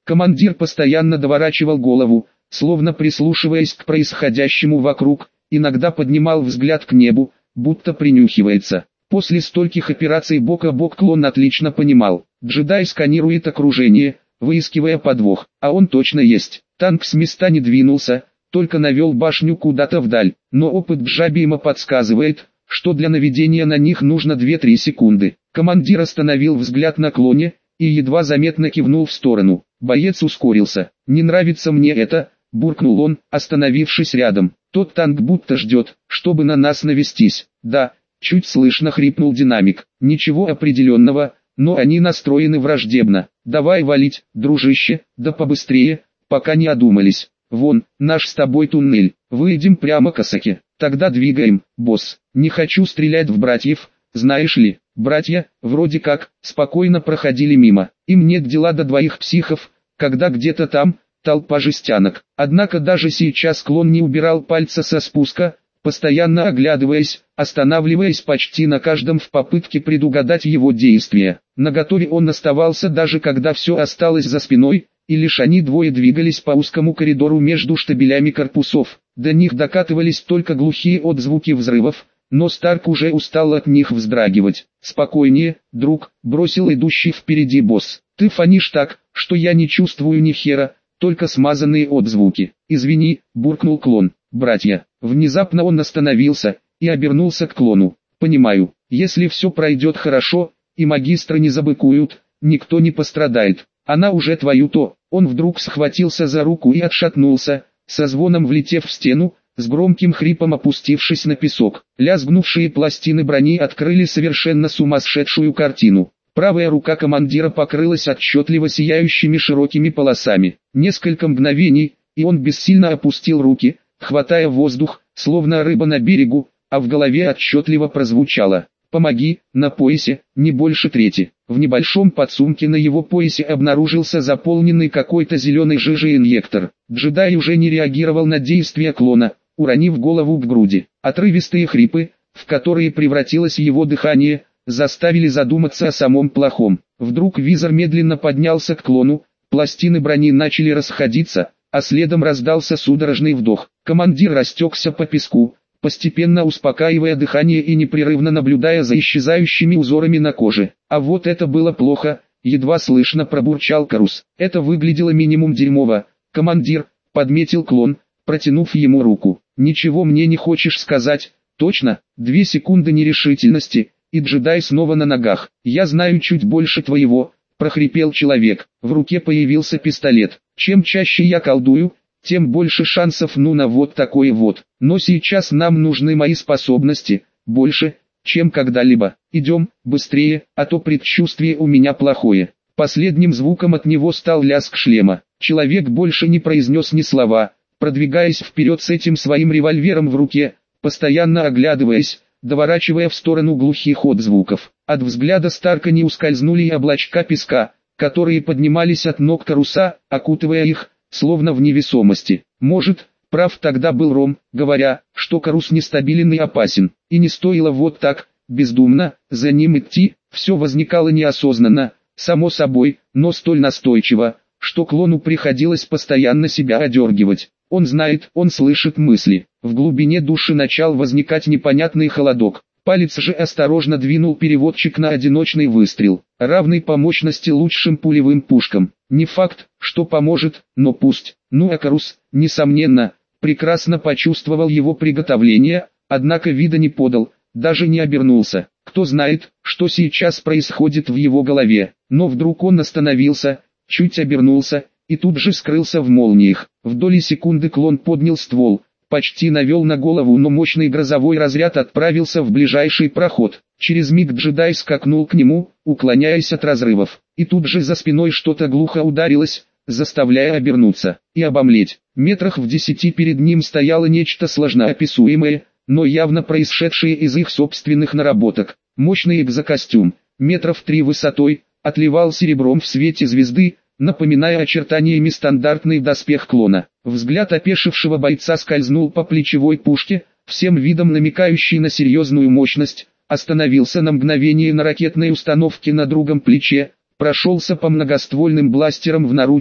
Командир постоянно доворачивал голову, словно прислушиваясь к происходящему вокруг, иногда поднимал взгляд к небу, будто принюхивается. После стольких операций бок о бок клон отлично понимал, джедай сканирует окружение, выискивая подвох, а он точно есть. Танк с места не двинулся, только навел башню куда-то вдаль, но опыт Джабима подсказывает, что для наведения на них нужно две-три секунды. Командир остановил взгляд на клоне и едва заметно кивнул в сторону. Боец ускорился. «Не нравится мне это», — буркнул он, остановившись рядом. «Тот танк будто ждет, чтобы на нас навестись». «Да», — чуть слышно хрипнул динамик. «Ничего определенного, но они настроены враждебно. Давай валить, дружище, да побыстрее, пока не одумались. Вон, наш с тобой туннель, выйдем прямо к Осаке. Тогда двигаем, босс. Не хочу стрелять в братьев, знаешь ли». Братья, вроде как, спокойно проходили мимо. Им нет дела до двоих психов, когда где-то там, толпа жестянок. Однако даже сейчас клон не убирал пальца со спуска, постоянно оглядываясь, останавливаясь почти на каждом в попытке предугадать его действия. Наготове он оставался даже когда все осталось за спиной, и лишь они двое двигались по узкому коридору между штабелями корпусов. До них докатывались только глухие отзвуки взрывов, но Старк уже устал от них вздрагивать. «Спокойнее, друг», — бросил идущий впереди босс. «Ты фонишь так, что я не чувствую ни хера, только смазанные отзвуки». «Извини», — буркнул клон. «Братья». Внезапно он остановился и обернулся к клону. «Понимаю, если все пройдет хорошо, и магистры не забыкуют, никто не пострадает. Она уже твою то». Он вдруг схватился за руку и отшатнулся, со звоном влетев в стену, с громким хрипом опустившись на песок. Лязгнувшие пластины брони открыли совершенно сумасшедшую картину. Правая рука командира покрылась отчетливо сияющими широкими полосами. Несколько мгновений, и он бессильно опустил руки, хватая воздух, словно рыба на берегу, а в голове отчетливо прозвучало: «Помоги», на поясе, не больше трети. В небольшом подсумке на его поясе обнаружился заполненный какой-то зеленой жижей инъектор. Джедай уже не реагировал на действия клона, уронив голову к груди. Отрывистые хрипы, в которые превратилось его дыхание, заставили задуматься о самом плохом. Вдруг визор медленно поднялся к клону, пластины брони начали расходиться, а следом раздался судорожный вдох. Командир растекся по песку, постепенно успокаивая дыхание и непрерывно наблюдая за исчезающими узорами на коже. «А вот это было плохо», — едва слышно пробурчал Карус. «Это выглядело минимум дерьмово, командир», — подметил клон, протянув ему руку. «Ничего мне не хочешь сказать, точно?» Две секунды нерешительности, и джедай снова на ногах. «Я знаю чуть больше твоего», — прохрипел человек. В руке появился пистолет. «Чем чаще я колдую, тем больше шансов ну на вот такое вот. Но сейчас нам нужны мои способности, больше, чем когда-либо. Идем, быстрее, а то предчувствие у меня плохое». Последним звуком от него стал лязг шлема. Человек больше не произнес ни слова, продвигаясь вперед с этим своим револьвером в руке, постоянно оглядываясь, доворачивая в сторону глухих отзвуков. От взгляда Старка не ускользнули и облачка песка, которые поднимались от ног Каруса, окутывая их, словно в невесомости. Может, прав тогда был Ром, говоря, что Карус нестабилен и опасен, и не стоило вот так, бездумно, за ним идти. Все возникало неосознанно, само собой, но столь настойчиво, что клону приходилось постоянно себя одергивать. Он знает, он слышит мысли. В глубине души начал возникать непонятный холодок. Палец же осторожно двинул переводчик на одиночный выстрел, равный по мощности лучшим пулевым пушкам. Не факт, что поможет, но пусть. Ну а Карус, несомненно, прекрасно почувствовал его приготовление, однако вида не подал, даже не обернулся. Кто знает, что сейчас происходит в его голове. Но вдруг он остановился, чуть обернулся, и тут же скрылся в молниях. В доли секунды клон поднял ствол, почти навел на голову, но мощный грозовой разряд отправился в ближайший проход. Через миг джедай скакнул к нему, уклоняясь от разрывов. И тут же за спиной что-то глухо ударилось, заставляя обернуться и обомлеть. Метрах в десяти перед ним стояло нечто сложноописуемое, но явно происшедшее из их собственных наработок. Мощный экзокостюм, метров три высотой, отливал серебром в свете звезды, напоминая очертаниями стандартный доспех клона. Взгляд опешившего бойца скользнул по плечевой пушке, всем видом намекающий на серьезную мощность, остановился на мгновение на ракетной установке на другом плече, прошелся по многоствольным бластерам в наручах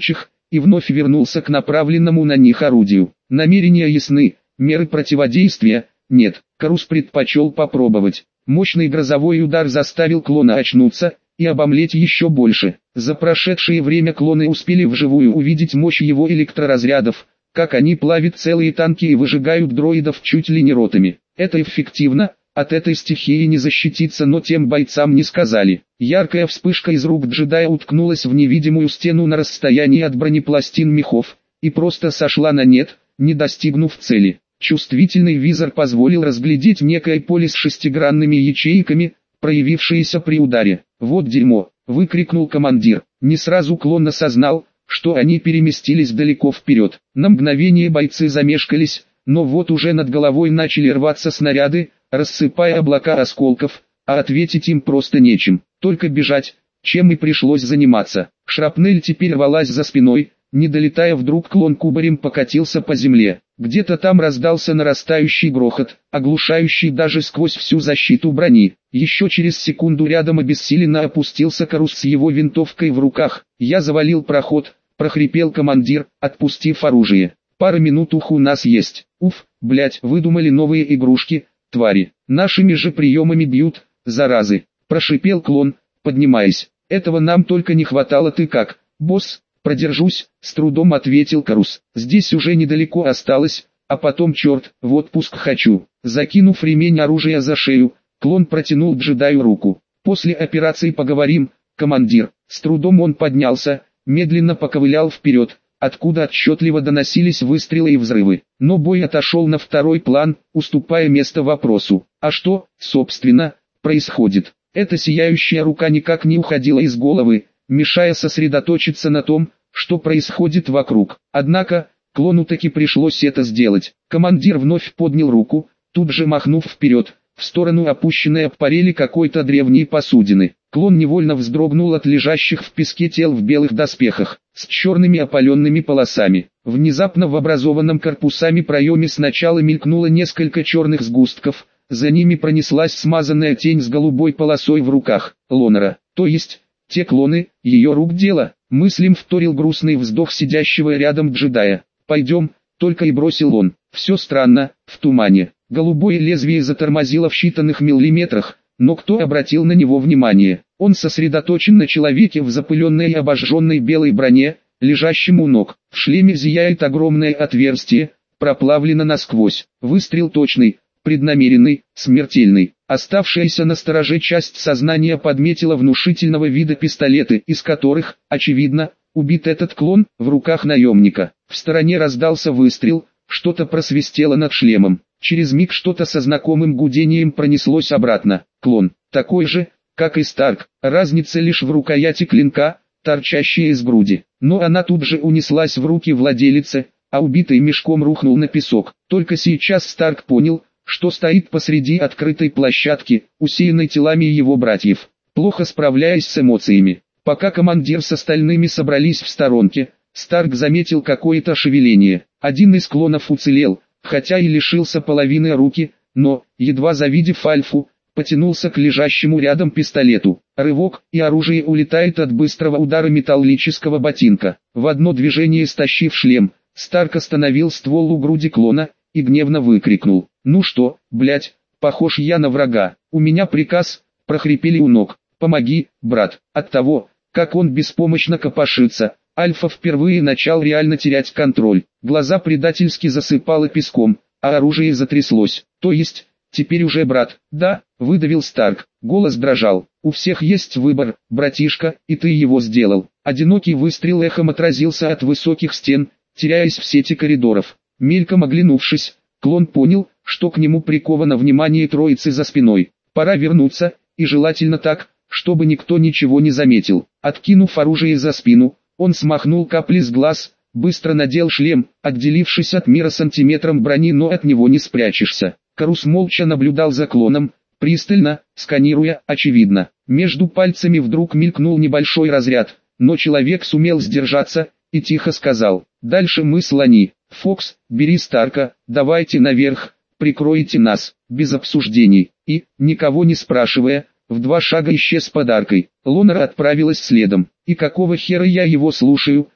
и вновь вернулся к направленному на них орудию. Намерения ясны, меры противодействия нет. Карус предпочел попробовать. Мощный грозовой удар заставил клона очнуться и обомлеть еще больше. За прошедшее время клоны успели вживую увидеть мощь его электроразрядов, как они плавят целые танки и выжигают дроидов чуть ли не ротами. Это эффективно, от этой стихии не защититься, но тем бойцам не сказали. Яркая вспышка из рук джедая уткнулась в невидимую стену на расстоянии от бронепластин мехов, и просто сошла на нет, не достигнув цели. Чувствительный визор позволил разглядеть некое поле с шестигранными ячейками, проявившееся при ударе. «Вот дерьмо!» — выкрикнул командир. Не сразу клон осознал, что они переместились далеко вперед. На мгновение бойцы замешкались, но вот уже над головой начали рваться снаряды, рассыпая облака осколков, а ответить им просто нечем, только бежать, чем и пришлось заниматься. Шрапнель теперь рвалась за спиной, не долетая вдруг клон кубарем покатился по земле. Где-то там раздался нарастающий грохот, оглушающий даже сквозь всю защиту брони. Еще через секунду рядом обессиленно опустился Карус с его винтовкой в руках. «Я завалил проход», — прохрипел командир, отпустив оружие. «Пара минут ух у нас есть. Уф, блять, выдумали новые игрушки, твари. Нашими же приемами бьют, заразы», — прошипел клон, поднимаясь. «Этого нам только не хватало. Ты как, босс?» «Продержусь», — с трудом ответил Карус. «Здесь уже недалеко осталось, а потом черт, в отпуск хочу». Закинув ремень оружия за шею, клон протянул джедаю руку. «После операции поговорим, командир». С трудом он поднялся, медленно поковылял вперед, откуда отчетливо доносились выстрелы и взрывы. Но бой отошел на второй план, уступая место вопросу. А что, собственно, происходит? Эта сияющая рука никак не уходила из головы, мешая сосредоточиться на том, что происходит вокруг. Однако, клону таки пришлось это сделать. Командир вновь поднял руку, тут же махнув вперед, в сторону опущенной об парели какой-то древней посудины. Клон невольно вздрогнул от лежащих в песке тел в белых доспехах, с черными опаленными полосами. Внезапно в образованном корпусами проеме сначала мелькнуло несколько черных сгустков, за ними пронеслась смазанная тень с голубой полосой в руках Лонера, то есть... Те клоны, ее рук дело, мыслям вторил грустный вздох сидящего рядом джедая. «Пойдем», — только и бросил он. Все странно, в тумане. Голубое лезвие затормозило в считанных миллиметрах, но кто обратил на него внимание? Он сосредоточен на человеке в запыленной и обожженной белой броне, лежащем у ног. В шлеме зияет огромное отверстие, проплавлено насквозь. Выстрел точный, преднамеренный, смертельный. Оставшаяся на стороже часть сознания подметила внушительного вида пистолеты, из которых, очевидно, убит этот клон, в руках наемника. В стороне раздался выстрел, что-то просвистело над шлемом. Через миг что-то со знакомым гудением пронеслось обратно. Клон, такой же, как и Старк, разница лишь в рукояти клинка, торчащей из груди. Но она тут же унеслась в руки владелицы, а убитый мешком рухнул на песок. Только сейчас Старк понял, что стоит посреди открытой площадки, усеянной телами его братьев, плохо справляясь с эмоциями. Пока командир с остальными собрались в сторонке, Старк заметил какое-то шевеление. Один из клонов уцелел, хотя и лишился половины руки, но, едва завидев Альфу, потянулся к лежащему рядом пистолету. Рывок, и оружие улетает от быстрого удара металлического ботинка. В одно движение стащив шлем, Старк остановил ствол у груди клона и гневно выкрикнул: «Ну что, блять, похож я на врага, у меня приказ», — прохрипели у ног. «Помоги, брат». От того, как он беспомощно копошится, Альфа впервые начал реально терять контроль. Глаза предательски засыпало песком, а оружие затряслось. «То есть, теперь уже брат?» «Да», — выдавил Старк. Голос дрожал. «У всех есть выбор, братишка, и ты его сделал». Одинокий выстрел эхом отразился от высоких стен, теряясь в сети коридоров. Мельком оглянувшись, клон понял, что к нему приковано внимание троицы за спиной. Пора вернуться, и желательно так, чтобы никто ничего не заметил. Откинув оружие за спину, он смахнул капли с глаз, быстро надел шлем, отделившись от мира сантиметром брони, но от него не спрячешься. Карус молча наблюдал за клоном, пристально, сканируя, очевидно. Между пальцами вдруг мелькнул небольшой разряд, но человек сумел сдержаться и тихо сказал: «Дальше мы слони. Фокс, бери Старка, давайте наверх, прикройте нас», без обсуждений, и, никого не спрашивая, в два шага исчез подаркой. Лонера отправилась следом. «И какого хера я его слушаю?»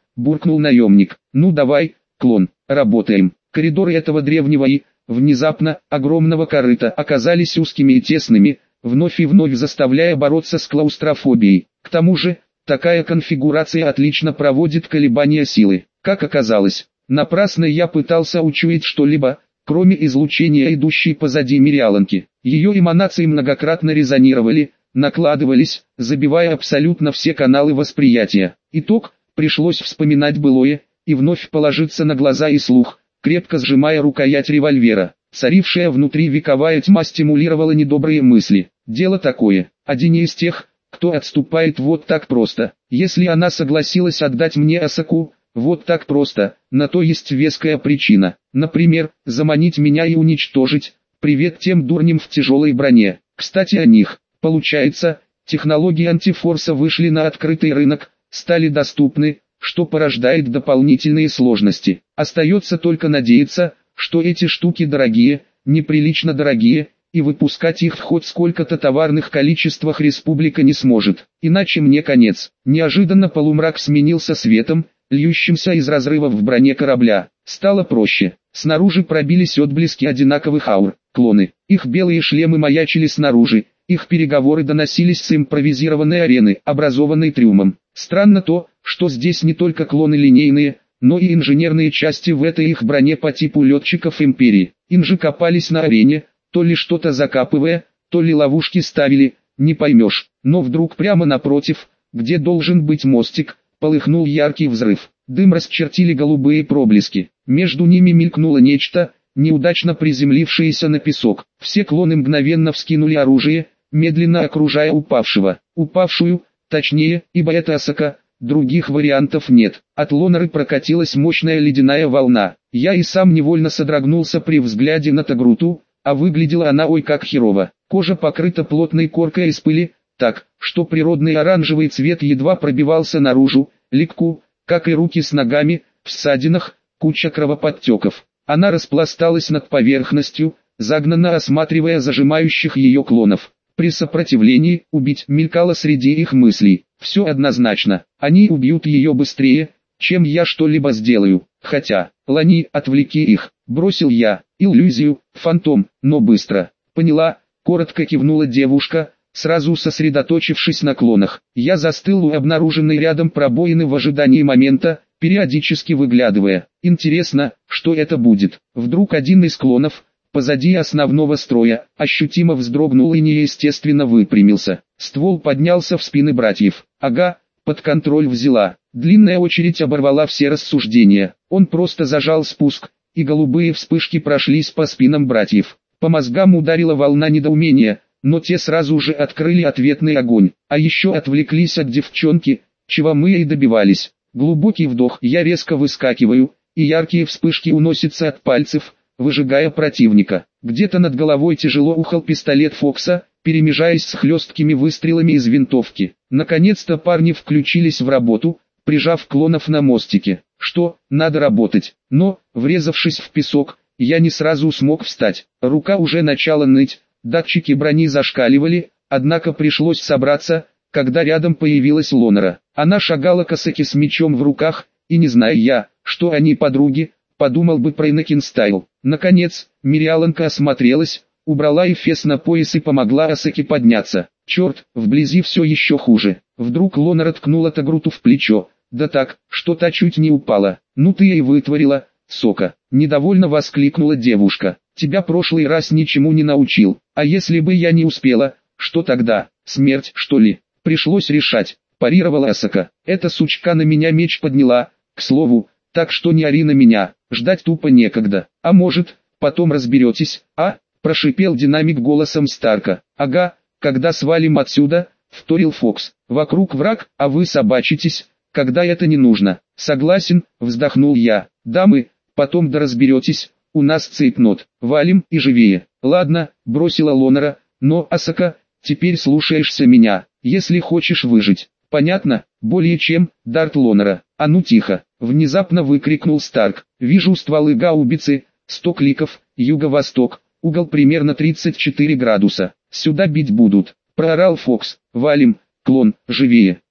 буркнул наемник. Ну давай, клон, работаем. Коридоры этого древнего и, внезапно, огромного корыта оказались узкими и тесными, вновь и вновь заставляя бороться с клаустрофобией. К тому же, такая конфигурация отлично проводит колебания силы. Как оказалось, напрасно я пытался учуять что-либо, кроме излучения, идущей позади Мириаланки. Ее эманации многократно резонировали, накладывались, забивая абсолютно все каналы восприятия. Итог: пришлось вспоминать былое, и вновь положиться на глаза и слух, крепко сжимая рукоять револьвера. Царившая внутри вековая тьма стимулировала недобрые мысли. Дело такое, один из тех, кто отступает вот так просто. Если она согласилась отдать мне Асаку, вот так просто, на то есть веская причина. Например, заманить меня и уничтожить. Привет тем дурням в тяжелой броне. Кстати о них. Получается, технологии антифорса вышли на открытый рынок, стали доступны, что порождает дополнительные сложности. Остается только надеяться, что эти штуки дорогие, неприлично дорогие, и выпускать их в хоть сколько-то товарных количествах республика не сможет. Иначе мне конец. Неожиданно полумрак сменился светом, льющимся из разрывов в броне корабля. Стало проще. Снаружи пробились отблески одинаковых аур. Клоны. Их белые шлемы маячили снаружи. Их переговоры доносились с импровизированной арены, образованной трюмом. Странно то, что здесь не только клоны линейные, но и инженерные части в этой их броне по типу летчиков Империи. Инжи копались на арене, то ли что-то закапывая, то ли ловушки ставили, не поймешь. Но вдруг прямо напротив, где должен быть мостик, полыхнул яркий взрыв. Дым расчертили голубые проблески. Между ними мелькнуло нечто, неудачно приземлившееся на песок. Все клоны мгновенно вскинули оружие, медленно окружая упавшего. Упавшую, точнее, ибо это Асака, других вариантов нет. От Лонары прокатилась мощная ледяная волна. Я и сам невольно содрогнулся при взгляде на Тагруту, а выглядела она ой как херово. Кожа покрыта плотной коркой из пыли, так, что природный оранжевый цвет едва пробивался наружу, легку, как и руки с ногами, в ссадинах, куча кровоподтеков. Она распласталась над поверхностью, загнанно осматривая зажимающих ее клонов. При сопротивлении убить мелькало среди их мыслей. Все однозначно, они убьют ее быстрее, чем я что-либо сделаю. Хотя, Лани, отвлеки их, бросил я, иллюзию, фантом, но быстро. Поняла, коротко кивнула девушка, сразу сосредоточившись на клонах. Я застыл у обнаруженной рядом пробоины в ожидании момента, периодически выглядывая. Интересно, что это будет. Вдруг один из клонов, позади основного строя, ощутимо вздрогнул и неестественно выпрямился. Ствол поднялся в спины братьев. Ага, под контроль взяла. Длинная очередь оборвала все рассуждения. Он просто зажал спуск, и голубые вспышки прошлись по спинам братьев. По мозгам ударила волна недоумения, но те сразу же открыли ответный огонь. А еще отвлеклись от девчонки, чего мы и добивались. Глубокий вдох, я резко выскакиваю, и яркие вспышки уносятся от пальцев, выжигая противника. Где-то над головой тяжело ухал пистолет Фокса, перемежаясь с хлесткими выстрелами из винтовки. Наконец-то парни включились в работу, прижав клонов на мостике. Что, надо работать. Но, врезавшись в песок, я не сразу смог встать. Рука уже начала ныть, датчики брони зашкаливали, однако пришлось собраться, когда рядом появилась Лонара. Она шагала к Асаке с мечом в руках, и не зная я, что они подруги, подумал бы про Инокин Стайл. Наконец, Мириаланка осмотрелась, убрала эфес на пояс и помогла Асаке подняться. Черт, вблизи все еще хуже. Вдруг Лонара ткнула Тагруту в плечо, да так, что та чуть не упала. Ну ты и вытворила, Сока. Недовольно воскликнула девушка. Тебя прошлый раз ничему не научил. А если бы я не успела, что тогда? Смерть, что ли? Пришлось решать. Парировала Асака. Эта сучка на меня меч подняла, к слову, так что не ори на меня. Ждать тупо некогда. А может, потом разберетесь, а? Прошипел динамик голосом Старка. Ага, когда свалим отсюда, вторил Фокс. Вокруг враг, а вы собачитесь, когда это не нужно. Согласен, вздохнул я. Дамы, потом да разберетесь, у нас цейтнот. Валим и живее. Ладно, бросила Лонара, но, Асака, теперь слушаешься меня, если хочешь выжить. Понятно? Более чем, Дарт Лонара. А ну тихо, внезапно выкрикнул Старк. Вижу стволы гаубицы, сто кликов, юго-восток, угол примерно тридцать четыре градуса. Сюда бить будут. Проорал Фокс. Валим, клон, живее.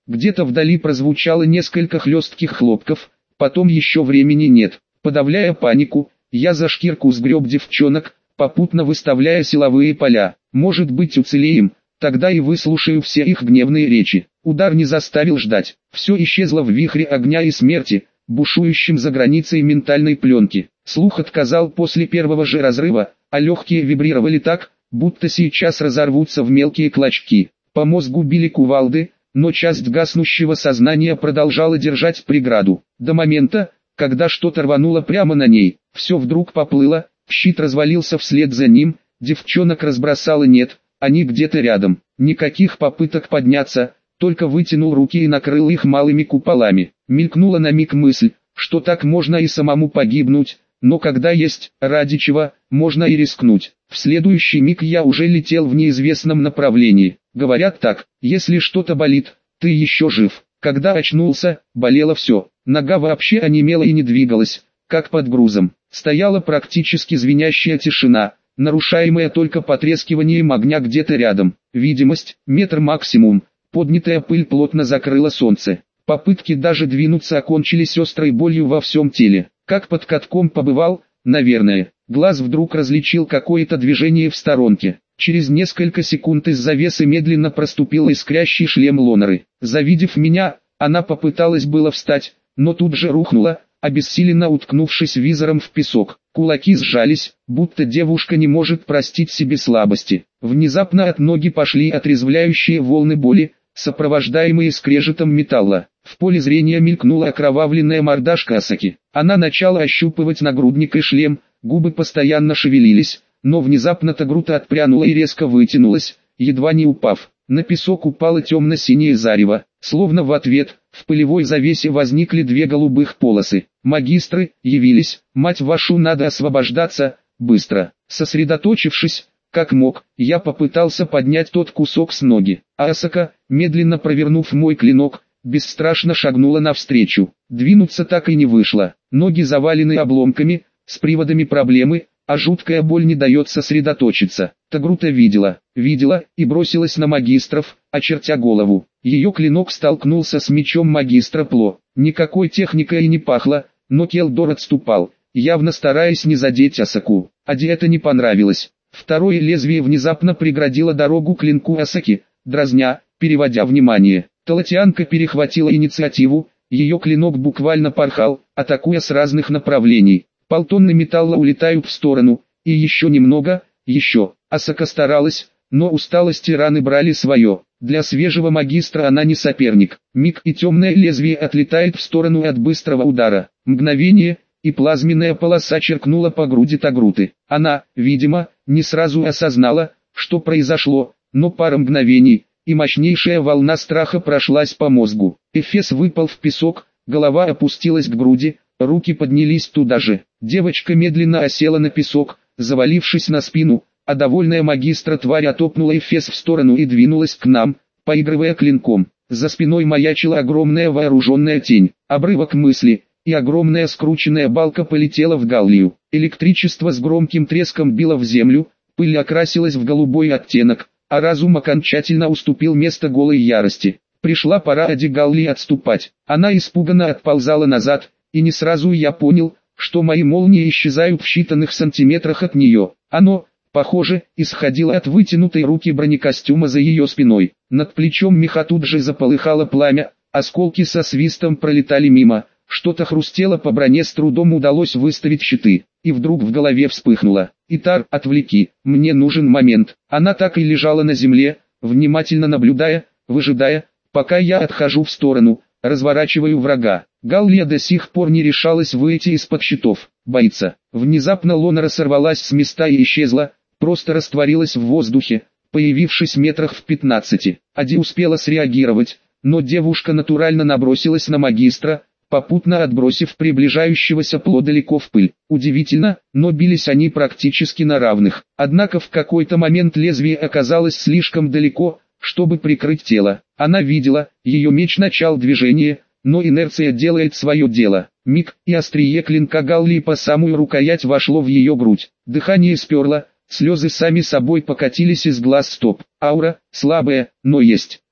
Где-то вдали прозвучало несколько хлестких хлопков, потом еще времени нет. Подавляя панику, я за шкирку сгреб девчонок, попутно выставляя силовые поля. Может быть, уцелеем, тогда и выслушаю все их гневные речи. Удар не заставил ждать. Все исчезло в вихре огня и смерти, бушующем за границей ментальной пленки. Слух отказал после первого же разрыва, а легкие вибрировали так, будто сейчас разорвутся в мелкие клочки. По мозгу били кувалды, но часть гаснущего сознания продолжала держать преграду. До момента, когда что-то рвануло прямо на ней, все вдруг поплыло, щит развалился вслед за ним, девчонок разбросало нет, они где-то рядом. Никаких попыток подняться, только вытянул руки и накрыл их малыми куполами. Мелькнула на миг мысль, что так можно и самому погибнуть, но когда есть ради чего, можно и рискнуть. В следующий миг я уже летел в неизвестном направлении. Говорят так, если что-то болит, ты еще жив. Когда очнулся, болело все. Нога вообще онемела и не двигалась, как под грузом. Стояла практически звенящая тишина, нарушаемая только потрескиванием огня где-то рядом. Видимость, метр максимум, поднятая пыль плотно закрыла солнце. Попытки даже двинуться окончились острой болью во всем теле. Как под катком побывал, наверное. Глаз вдруг различил какое-то движение в сторонке. Через несколько секунд из завесы медленно проступил искрящий шлем Лонары. Завидев меня, она попыталась было встать, но тут же рухнула, обессиленно уткнувшись визором в песок. Кулаки сжались, будто девушка не может простить себе слабости. Внезапно от ноги пошли отрезвляющие волны боли, сопровождаемые скрежетом металла. В поле зрения мелькнула окровавленная мордашка Асаки. Она начала ощупывать нагрудник и шлем, губы постоянно шевелились, но внезапно Тагрута отпрянула и резко вытянулась, едва не упав. На песок упало темно-синее зарево, словно в ответ, в пылевой завесе возникли две голубых полосы. Магистры явились, мать вашу, надо освобождаться, быстро. Сосредоточившись, как мог, я попытался поднять тот кусок с ноги. А Асака, медленно провернув мой клинок, бесстрашно шагнула навстречу. Двинуться так и не вышло. Ноги завалены обломками, с приводами проблемы, а жуткая боль не дает сосредоточиться. Тагрута видела, видела и бросилась на магистров, очертя голову. Ее клинок столкнулся с мечом магистра Пло. Никакой техникой и не пахло, но Келдор отступал, явно стараясь не задеть Асаку. Аде это не понравилось. Второе лезвие внезапно преградило дорогу клинку Асаки, дразня, переводя внимание. Талатианка перехватила инициативу, ее клинок буквально порхал, атакуя с разных направлений. Полтонны металла улетают в сторону, и еще немного, еще. Асака старалась, но усталость и раны брали свое. Для свежего магистра она не соперник. Миг, и темное лезвие отлетает в сторону от быстрого удара. Мгновение, и плазменная полоса черкнула по груди Тагруты. Она, видимо, не сразу осознала, что произошло, но пара мгновений, и мощнейшая волна страха прошлась по мозгу. Эфес выпал в песок, голова опустилась к груди, руки поднялись туда же. Девочка медленно осела на песок, завалившись на спину, а довольная магистра тварь отопнула Эфес в сторону и двинулась к нам, поигрывая клинком. За спиной маячила огромная вооруженная тень. Обрывок мысли, и огромная скрученная балка полетела в Галлию. Электричество с громким треском било в землю, пыль окрасилась в голубой оттенок, а разум окончательно уступил место голой ярости. Пришла пора Аде Галлии отступать. Она испуганно отползала назад, и не сразу я понял, что мои молнии исчезают в считанных сантиметрах от нее. Оно, похоже, исходило от вытянутой руки бронекостюма за ее спиной. Над плечом меха тут же заполыхало пламя, осколки со свистом пролетали мимо, что-то хрустело по броне, с трудом удалось выставить щиты. И вдруг в голове вспыхнуло: «Итар, отвлеки, мне нужен момент». Она так и лежала на земле, внимательно наблюдая, выжидая, пока я отхожу в сторону, разворачиваю врага. Галлия до сих пор не решалась выйти из-под щитов. Боится. Внезапно Лонара сорвалась с места и исчезла, просто растворилась в воздухе, появившись метрах в пятнадцати. Ади успела среагировать, но девушка натурально набросилась на магистра, попутно отбросив приближающегося Пло далеко в пыль. Удивительно, но бились они практически на равных. Однако в какой-то момент лезвие оказалось слишком далеко, чтобы прикрыть тело. Она видела, ее меч начал движение, но инерция делает свое дело. Миг, и острие клинка Галлии по самую рукоять вошло в ее грудь. Дыхание сперло, слезы сами собой покатились из глаз. Стоп. Аура, слабая, но есть.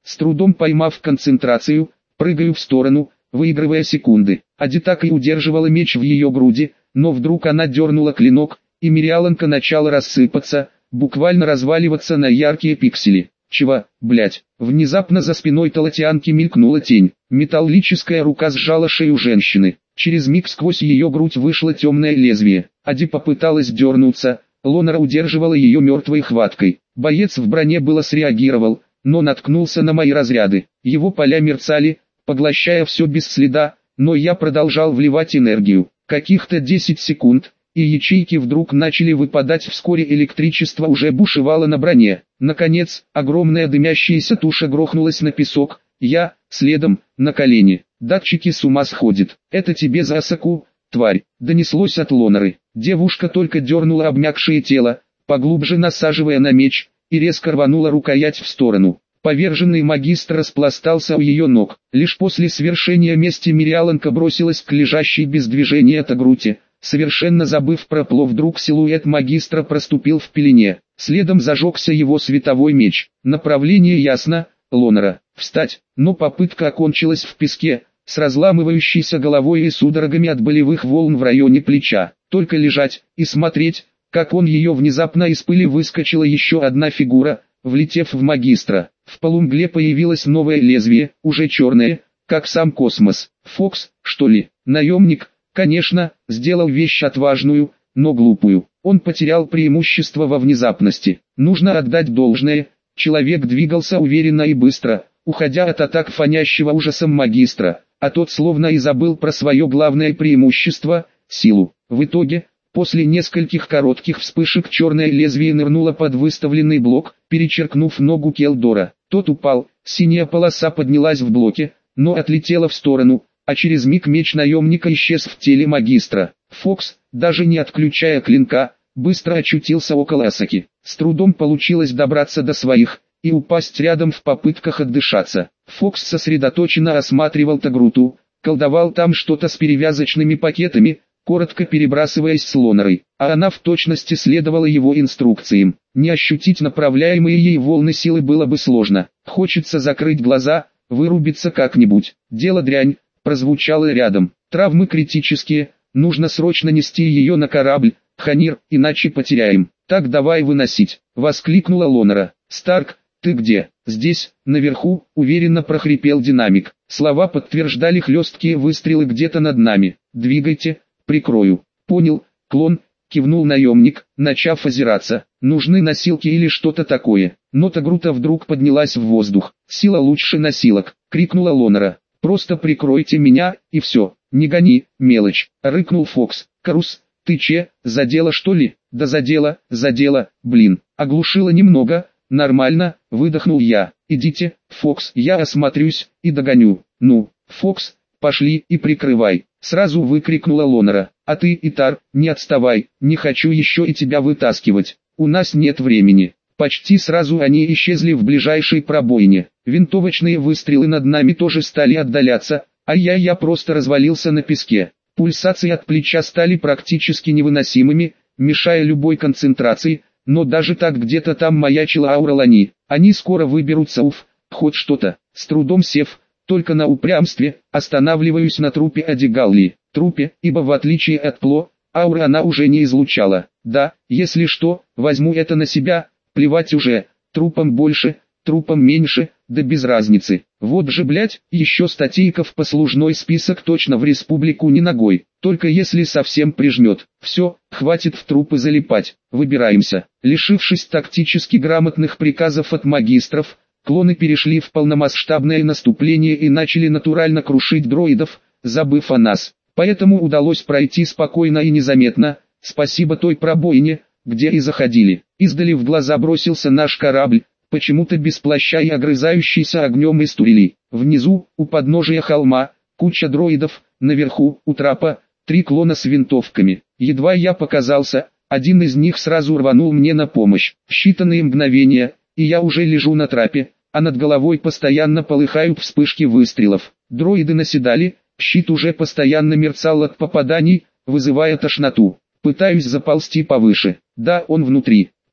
С трудом поймав концентрацию, прыгаю в сторону, выигрывая секунды. Ади так и удерживала меч в ее груди, но вдруг она дернула клинок, и Мириаланка начала рассыпаться, буквально разваливаться на яркие пиксели. Чего, блять? Внезапно за спиной Талатианки мелькнула тень. Металлическая рука сжала шею женщины. Через миг сквозь ее грудь вышло темное лезвие. Ади попыталась дернуться, Лонара удерживала ее мертвой хваткой. Боец в броне было среагировал, но наткнулся на мои разряды. Его поля мерцали, поглощая все без следа, но я продолжал вливать энергию. Каких-то десять секунд, и ячейки вдруг начали выпадать, вскоре электричество уже бушевало на броне. Наконец, огромная дымящаяся туша грохнулась на песок, я, следом, на колени. Датчики с ума сходят. Это тебе за Асаку, тварь, донеслось от Лонары. Девушка только дернула обмякшее тело, поглубже насаживая на меч, и резко рванула рукоять в сторону. Поверженный магистр распластался у ее ног. Лишь после свершения мести Мириаланка бросилась к лежащей без движения Тагруте. Совершенно забыв про плов, вдруг силуэт магистра проступил в пелене. Следом зажегся его световой меч. Направление ясно, Лонара. Встать, но попытка окончилась в песке, с разламывающейся головой и судорогами от болевых волн в районе плеча. Только лежать и смотреть, как он ее внезапно из пыли выскочила еще одна фигура, влетев в магистра. В полумгле появилось новое лезвие, уже черное, как сам космос. Фокс, что ли? Наемник, конечно, сделал вещь отважную, но глупую. Он потерял преимущество во внезапности. Нужно отдать должное, человек двигался уверенно и быстро, уходя от атак фонящего ужасом магистра, а тот словно и забыл про свое главное преимущество – силу. В итоге, после нескольких коротких вспышек черное лезвие нырнуло под выставленный блок, перечеркнув ногу Келдора. Тот упал, синяя полоса поднялась в блоке, но отлетела в сторону, а через миг меч наемника исчез в теле магистра. Фокс, даже не отключая клинка, быстро очутился около Асаки. С трудом получилось добраться до своих и упасть рядом в попытках отдышаться. Фокс сосредоточенно осматривал Тагруту, колдовал там что-то с перевязочными пакетами, коротко перебрасываясь с Лонарой, а она в точности следовала его инструкциям. Не ощутить направляемые ей волны силы было бы сложно. Хочется закрыть глаза, вырубиться как-нибудь. Дело дрянь, прозвучало рядом. Травмы критические, нужно срочно нести ее на корабль, Ханир, иначе потеряем. Так давай выносить, воскликнула Лонара. Старк, ты где? Здесь, наверху, уверенно прохрипел динамик. Слова подтверждали хлесткие выстрелы где-то над нами. Двигайте, прикрою. Понял, клон, кивнул наемник, начав озираться. Нужны носилки или что-то такое. Но Тагрута вдруг поднялась в воздух. Сила лучше носилок, крикнула Лонара. Просто прикройте меня, и все. Не гони, мелочь, рыкнул Фокс. Карус, ты че, задела что ли? Да задела, задела, блин. Оглушила немного, нормально, выдохнул я. Идите, Фокс, я осмотрюсь и догоню. Ну, Фокс, пошли и прикрывай. Сразу выкрикнула Лонара. А ты, Итар, не отставай, не хочу еще и тебя вытаскивать. У нас нет времени. Почти сразу они исчезли в ближайшей пробоине. Винтовочные выстрелы над нами тоже стали отдаляться, а я я просто развалился на песке. Пульсации от плеча стали практически невыносимыми, мешая любой концентрации, но даже так где-то там маячила аура Лани. Они скоро выберутся, уф, хоть что-то. С трудом сев, только на упрямстве, останавливаюсь на трупе Адигалли. Трупе, ибо в отличие от Пло, ауры она уже не излучала. Да, если что, возьму это на себя, плевать уже, трупом больше, трупом меньше, да без разницы. Вот же, блять, еще статейка в послужной список точно в республику не ногой. Только если совсем прижмет. Все, хватит в трупы залипать, выбираемся. Лишившись тактически грамотных приказов от магистров, клоны перешли в полномасштабное наступление и начали натурально крушить дроидов, забыв о нас. Поэтому удалось пройти спокойно и незаметно, спасибо той пробоине, где и заходили. Издали в глаза бросился наш корабль, почему-то без плаща и огрызающийся огнем из турели. Внизу, у подножия холма, куча дроидов, наверху, у трапа, три клона с винтовками. Едва я показался, один из них сразу рванул мне на помощь. В считанные мгновения, и я уже лежу на трапе, а над головой постоянно полыхают вспышки выстрелов. Дроиды наседали, щит уже постоянно мерцал от попаданий, вызывая тошноту. Пытаюсь заползти повыше. Да, он внутри.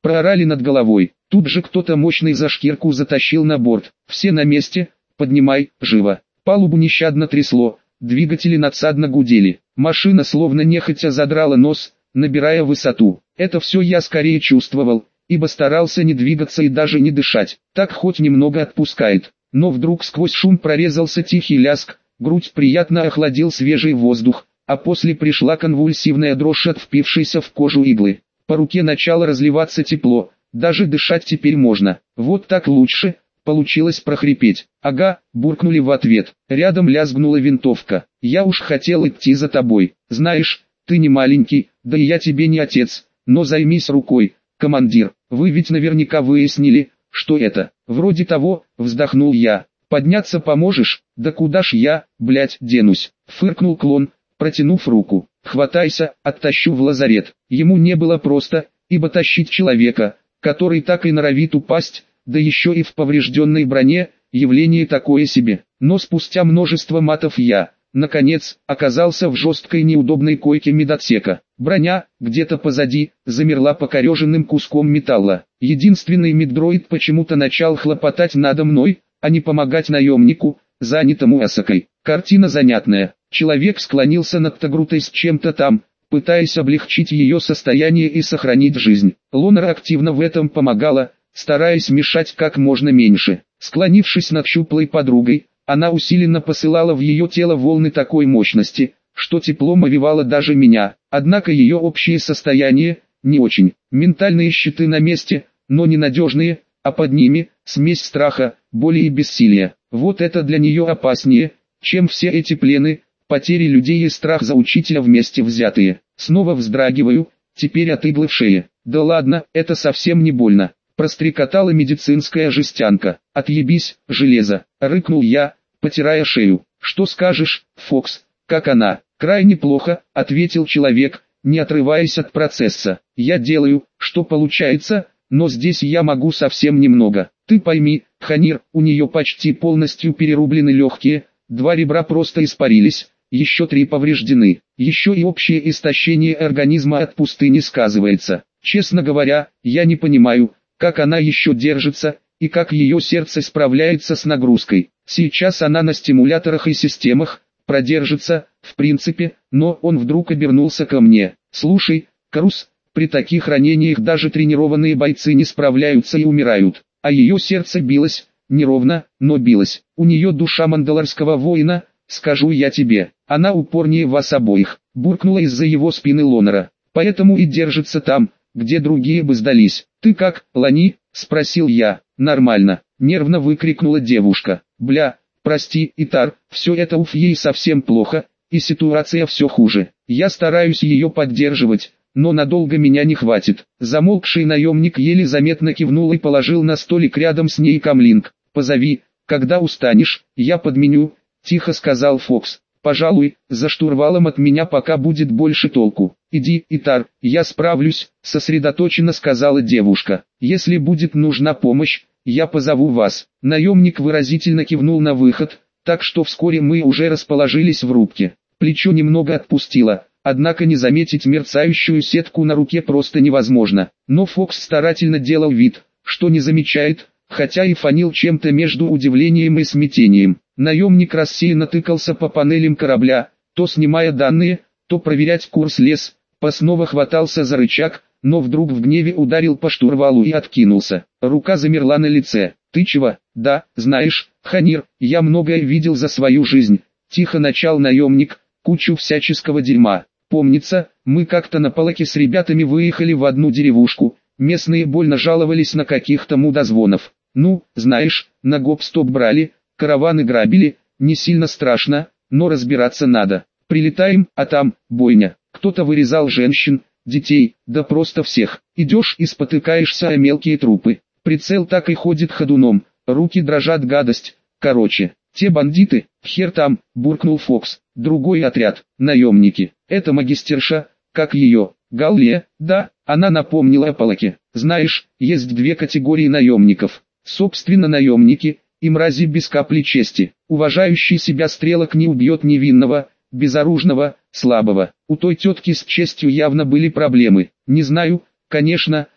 проорали над головой. Тут же кто-то мощный за шкирку затащил на борт. Все на месте, поднимай, живо. Палубу нещадно трясло, двигатели надсадно гудели. Машина словно нехотя задрала нос, набирая высоту. Это все я скорее чувствовал, ибо старался не двигаться и даже не дышать. Так хоть немного отпускает. Но вдруг сквозь шум прорезался тихий ляск, грудь приятно охладил свежий воздух, а после пришла конвульсивная дрожь от впившейся в кожу иглы. По руке начало разливаться тепло, даже дышать теперь можно. Вот так лучше, получилось прохрипеть. Ага, буркнули в ответ. Рядом лязгнула винтовка. Я уж хотел идти за тобой. Знаешь, ты не маленький, да и я тебе не отец, но займись рукой, командир. Вы ведь наверняка выяснили, что это. Вроде того, вздохнул я. Подняться поможешь? Да куда ж я, блять, денусь? Фыркнул клон, протянув руку. Хватайся, оттащу в лазарет. Ему не было просто, ибо тащить человека, который так и норовит упасть, да еще и в поврежденной броне, явление такое себе. Но спустя множество матов я, наконец, оказался в жесткой неудобной койке медотсека. Броня, где-то позади, замерла покореженным куском металла. Единственный меддроид почему-то начал хлопотать надо мной, а не помогать наемнику, занятому Асакой. Картина занятная. Человек склонился над Тагрутой с чем-то там, пытаясь облегчить ее состояние и сохранить жизнь. Лонара активно в этом помогала, стараясь мешать как можно меньше. Склонившись над щуплой подругой, она усиленно посылала в ее тело волны такой мощности, что теплом овевало даже меня. Однако ее общее состояние не очень. Ментальные щиты на месте, но ненадежные, а под ними смесь страха, боли и бессилия. Вот это для нее опаснее, чем все эти плены, потери людей и страх за учителя вместе взятые. Снова вздрагиваю, теперь от иглы в шее. Да ладно, это совсем не больно. Прострекотала медицинская жестянка. Отъебись, железо, рыкнул я, потирая шею. Что скажешь, Фокс, как она? Крайне плохо, ответил человек, не отрываясь от процесса. Я делаю, что получается, но здесь я могу совсем немного. Ты пойми, Ханир, у нее почти полностью перерублены легкие, два ребра просто испарились, еще три повреждены. Еще и общее истощение организма от пустыни сказывается. Честно говоря, я не понимаю, как она еще держится, и как ее сердце справляется с нагрузкой. Сейчас она на стимуляторах и системах, продержится, в принципе, но он вдруг обернулся ко мне. Слушай, Карус, при таких ранениях даже тренированные бойцы не справляются и умирают. А ее сердце билось, неровно, но билось. У нее душа мандалорского воина, скажу я тебе. Она упорнее вас обоих, буркнула из-за его спины Лонара. Поэтому и держится там, где другие бы сдались. Ты как, Лани? Спросил я. Нормально, нервно выкрикнула девушка. Бля, прости, Итар, все это уф ей совсем плохо, и ситуация все хуже. Я стараюсь ее поддерживать, но надолго меня не хватит. Замолкший наемник еле заметно кивнул и положил на столик рядом с ней камлинг. Позови, когда устанешь, я подменю, тихо сказал Фокс. Пожалуй, за штурвалом от меня пока будет больше толку. Иди, Итар, я справлюсь, сосредоточенно сказала девушка. Если будет нужна помощь, я позову вас. Наемник выразительно кивнул на выход, так что вскоре мы уже расположились в рубке. Плечо немного отпустило, однако не заметить мерцающую сетку на руке просто невозможно. Но Фокс старательно делал вид, что не замечает, хотя и фанил чем-то между удивлением и смятением. Наемник рассеянно тыкался по панелям корабля, то снимая данные, то проверять курс лес, по снова хватался за рычаг, но вдруг в гневе ударил по штурвалу и откинулся. Рука замерла на лице. «Ты чего?» «Да, знаешь, Ханир, я многое видел за свою жизнь», — тихо начал наемник, «кучу всяческого дерьма. Помнится, мы как-то на Палаке с ребятами выехали в одну деревушку, местные больно жаловались на каких-то мудозвонов. Ну, знаешь, на гоп-стоп брали, караваны грабили, не сильно страшно, но разбираться надо. Прилетаем, а там, бойня. Кто-то вырезал женщин, детей, да просто всех. Идешь и спотыкаешься о мелкие трупы. Прицел так и ходит ходуном, руки дрожат, гадость. Короче, те бандиты, хер там, буркнул Фокс. Другой отряд, наемники. Это магистерша, как ее, Галлия, да, она напомнила о Палаке. Знаешь, есть две категории наемников. Собственно наемники, и мрази без капли чести. Уважающий себя стрелок не убьет невинного, безоружного, слабого. У той тетки с честью явно были проблемы. Не знаю, конечно,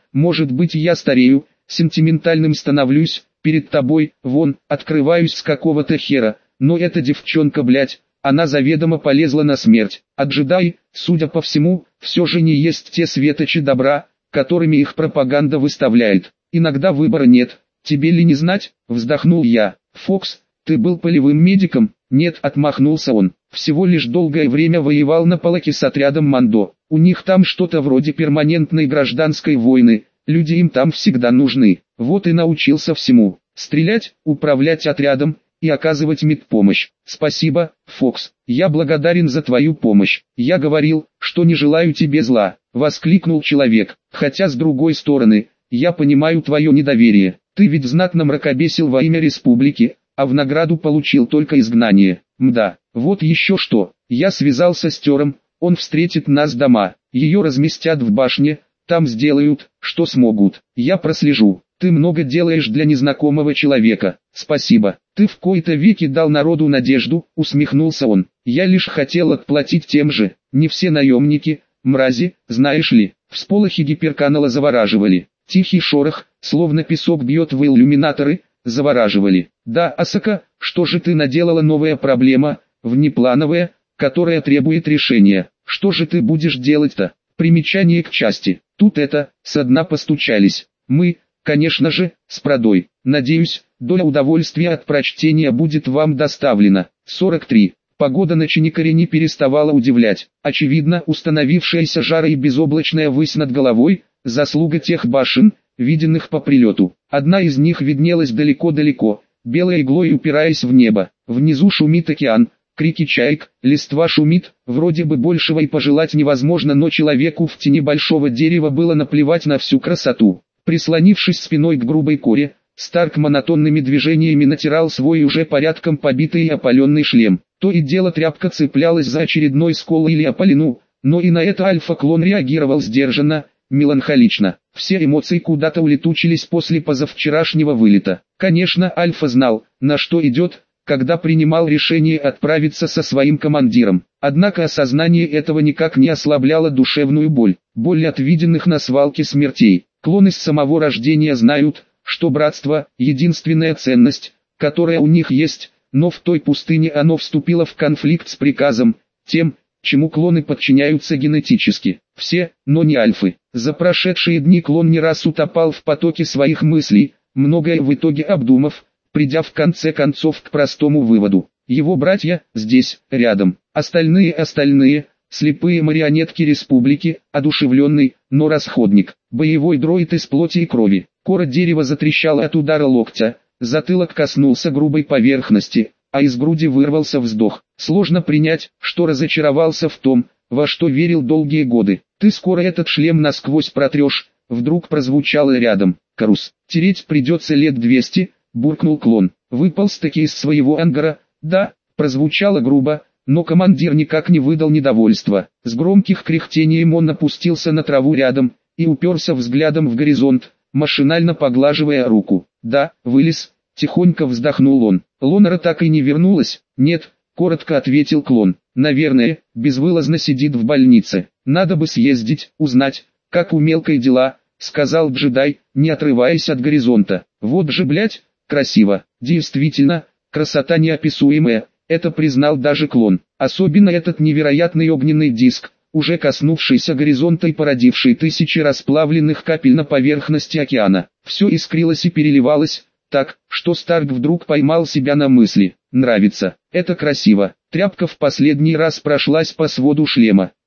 может быть я старею, сентиментальным становлюсь, перед тобой, вон, открываюсь с какого-то хера, но эта девчонка, блять, она заведомо полезла на смерть, а джедаи, судя по всему, все же не есть те светочи добра, которыми их пропаганда выставляет. Иногда выбора нет, тебе ли не знать, вздохнул я. Фокс, ты был полевым медиком? Нет, отмахнулся он, всего лишь долгое время воевал на Палаке с отрядом Мандо. У них там что-то вроде перманентной гражданской войны, люди им там всегда нужны. Вот и научился всему: стрелять, управлять отрядом и оказывать медпомощь. Спасибо, Фокс, я благодарен за твою помощь. Я говорил, что не желаю тебе зла, воскликнул человек. Хотя с другой стороны, я понимаю твое недоверие. Ты ведь знатно мракобесил во имя республики, а в награду получил только изгнание. Мда, вот еще что. Я связался с Тером, он встретит нас дома. Ее разместят в башне, там сделают, что смогут. Я прослежу. Ты много делаешь для незнакомого человека. Спасибо. Ты в кои-то веки дал народу надежду, усмехнулся он. Я лишь хотел отплатить тем же. Не все наемники, мрази, знаешь ли. Всполохи гиперканала завораживали. Тихий шорох, словно песок бьет в иллюминаторы, завораживали. Да, Асака, что же ты наделала? Новая проблема, внеплановая, которая требует решения. Что же ты будешь делать-то? Примечание к части. Тут это, со дна постучались. Мы, конечно же, с продой. Надеюсь, доля удовольствия от прочтения будет вам доставлена. сорок три. Погода на Чиникаре не переставала удивлять. Очевидно, установившаяся жара и безоблачная высь над головой – заслуга тех башен, виденных по прилету. Одна из них виднелась далеко-далеко, белой иглой упираясь в небо. Внизу шумит океан, крики чаек, листва шумит, вроде бы большего и пожелать невозможно, но человеку в тени большого дерева было наплевать на всю красоту. Прислонившись спиной к грубой коре, Старк монотонными движениями натирал свой уже порядком побитый и опаленный шлем. То и дело тряпка цеплялась за очередной скол или опалину, но и на это альфа-клон реагировал сдержанно, меланхолично. Все эмоции куда-то улетучились после позавчерашнего вылета. Конечно, Альфа знал, на что идет, когда принимал решение отправиться со своим командиром. Однако осознание этого никак не ослабляло душевную боль. Боль от виденных на свалке смертей. Клоны с самого рождения знают, что братство – единственная ценность, которая у них есть, но в той пустыне оно вступило в конфликт с приказом, тем, чему клоны подчиняются генетически. Все, но не альфы. За прошедшие дни клон не раз утопал в потоке своих мыслей, многое в итоге обдумав, придя в конце концов к простому выводу. Его братья здесь, рядом. Остальные остальные, слепые марионетки республики, одушевленный, но расходник. Боевой дроид из плоти и крови. Кора дерева затрещала от удара локтя, затылок коснулся грубой поверхности, а из груди вырвался вздох. Сложно принять, что разочаровался в том, во что верил долгие годы. Ты скоро этот шлем насквозь протрешь, вдруг прозвучало рядом. Карус, тереть придется лет двести, буркнул клон. Выполз-таки из своего ангара. Да, прозвучало грубо, но командир никак не выдал недовольства. С громких кряхтением он опустился на траву рядом и уперся взглядом в горизонт, машинально поглаживая руку. Да, вылез, тихонько вздохнул он. Лонара так и не вернулась? Нет, коротко ответил клон. Наверное, безвылазно сидит в больнице. Надо бы съездить, узнать, как у мелкой дела, сказал джедай, не отрываясь от горизонта. Вот же, блять, красиво. Действительно, красота неописуемая, это признал даже клон. Особенно этот невероятный огненный диск, уже коснувшийся горизонта и породивший тысячи расплавленных капель на поверхности океана. Все искрилось и переливалось, так, что Старк вдруг поймал себя на мысли. Нравится, это красиво. Тряпка в последний раз прошлась по своду шлема.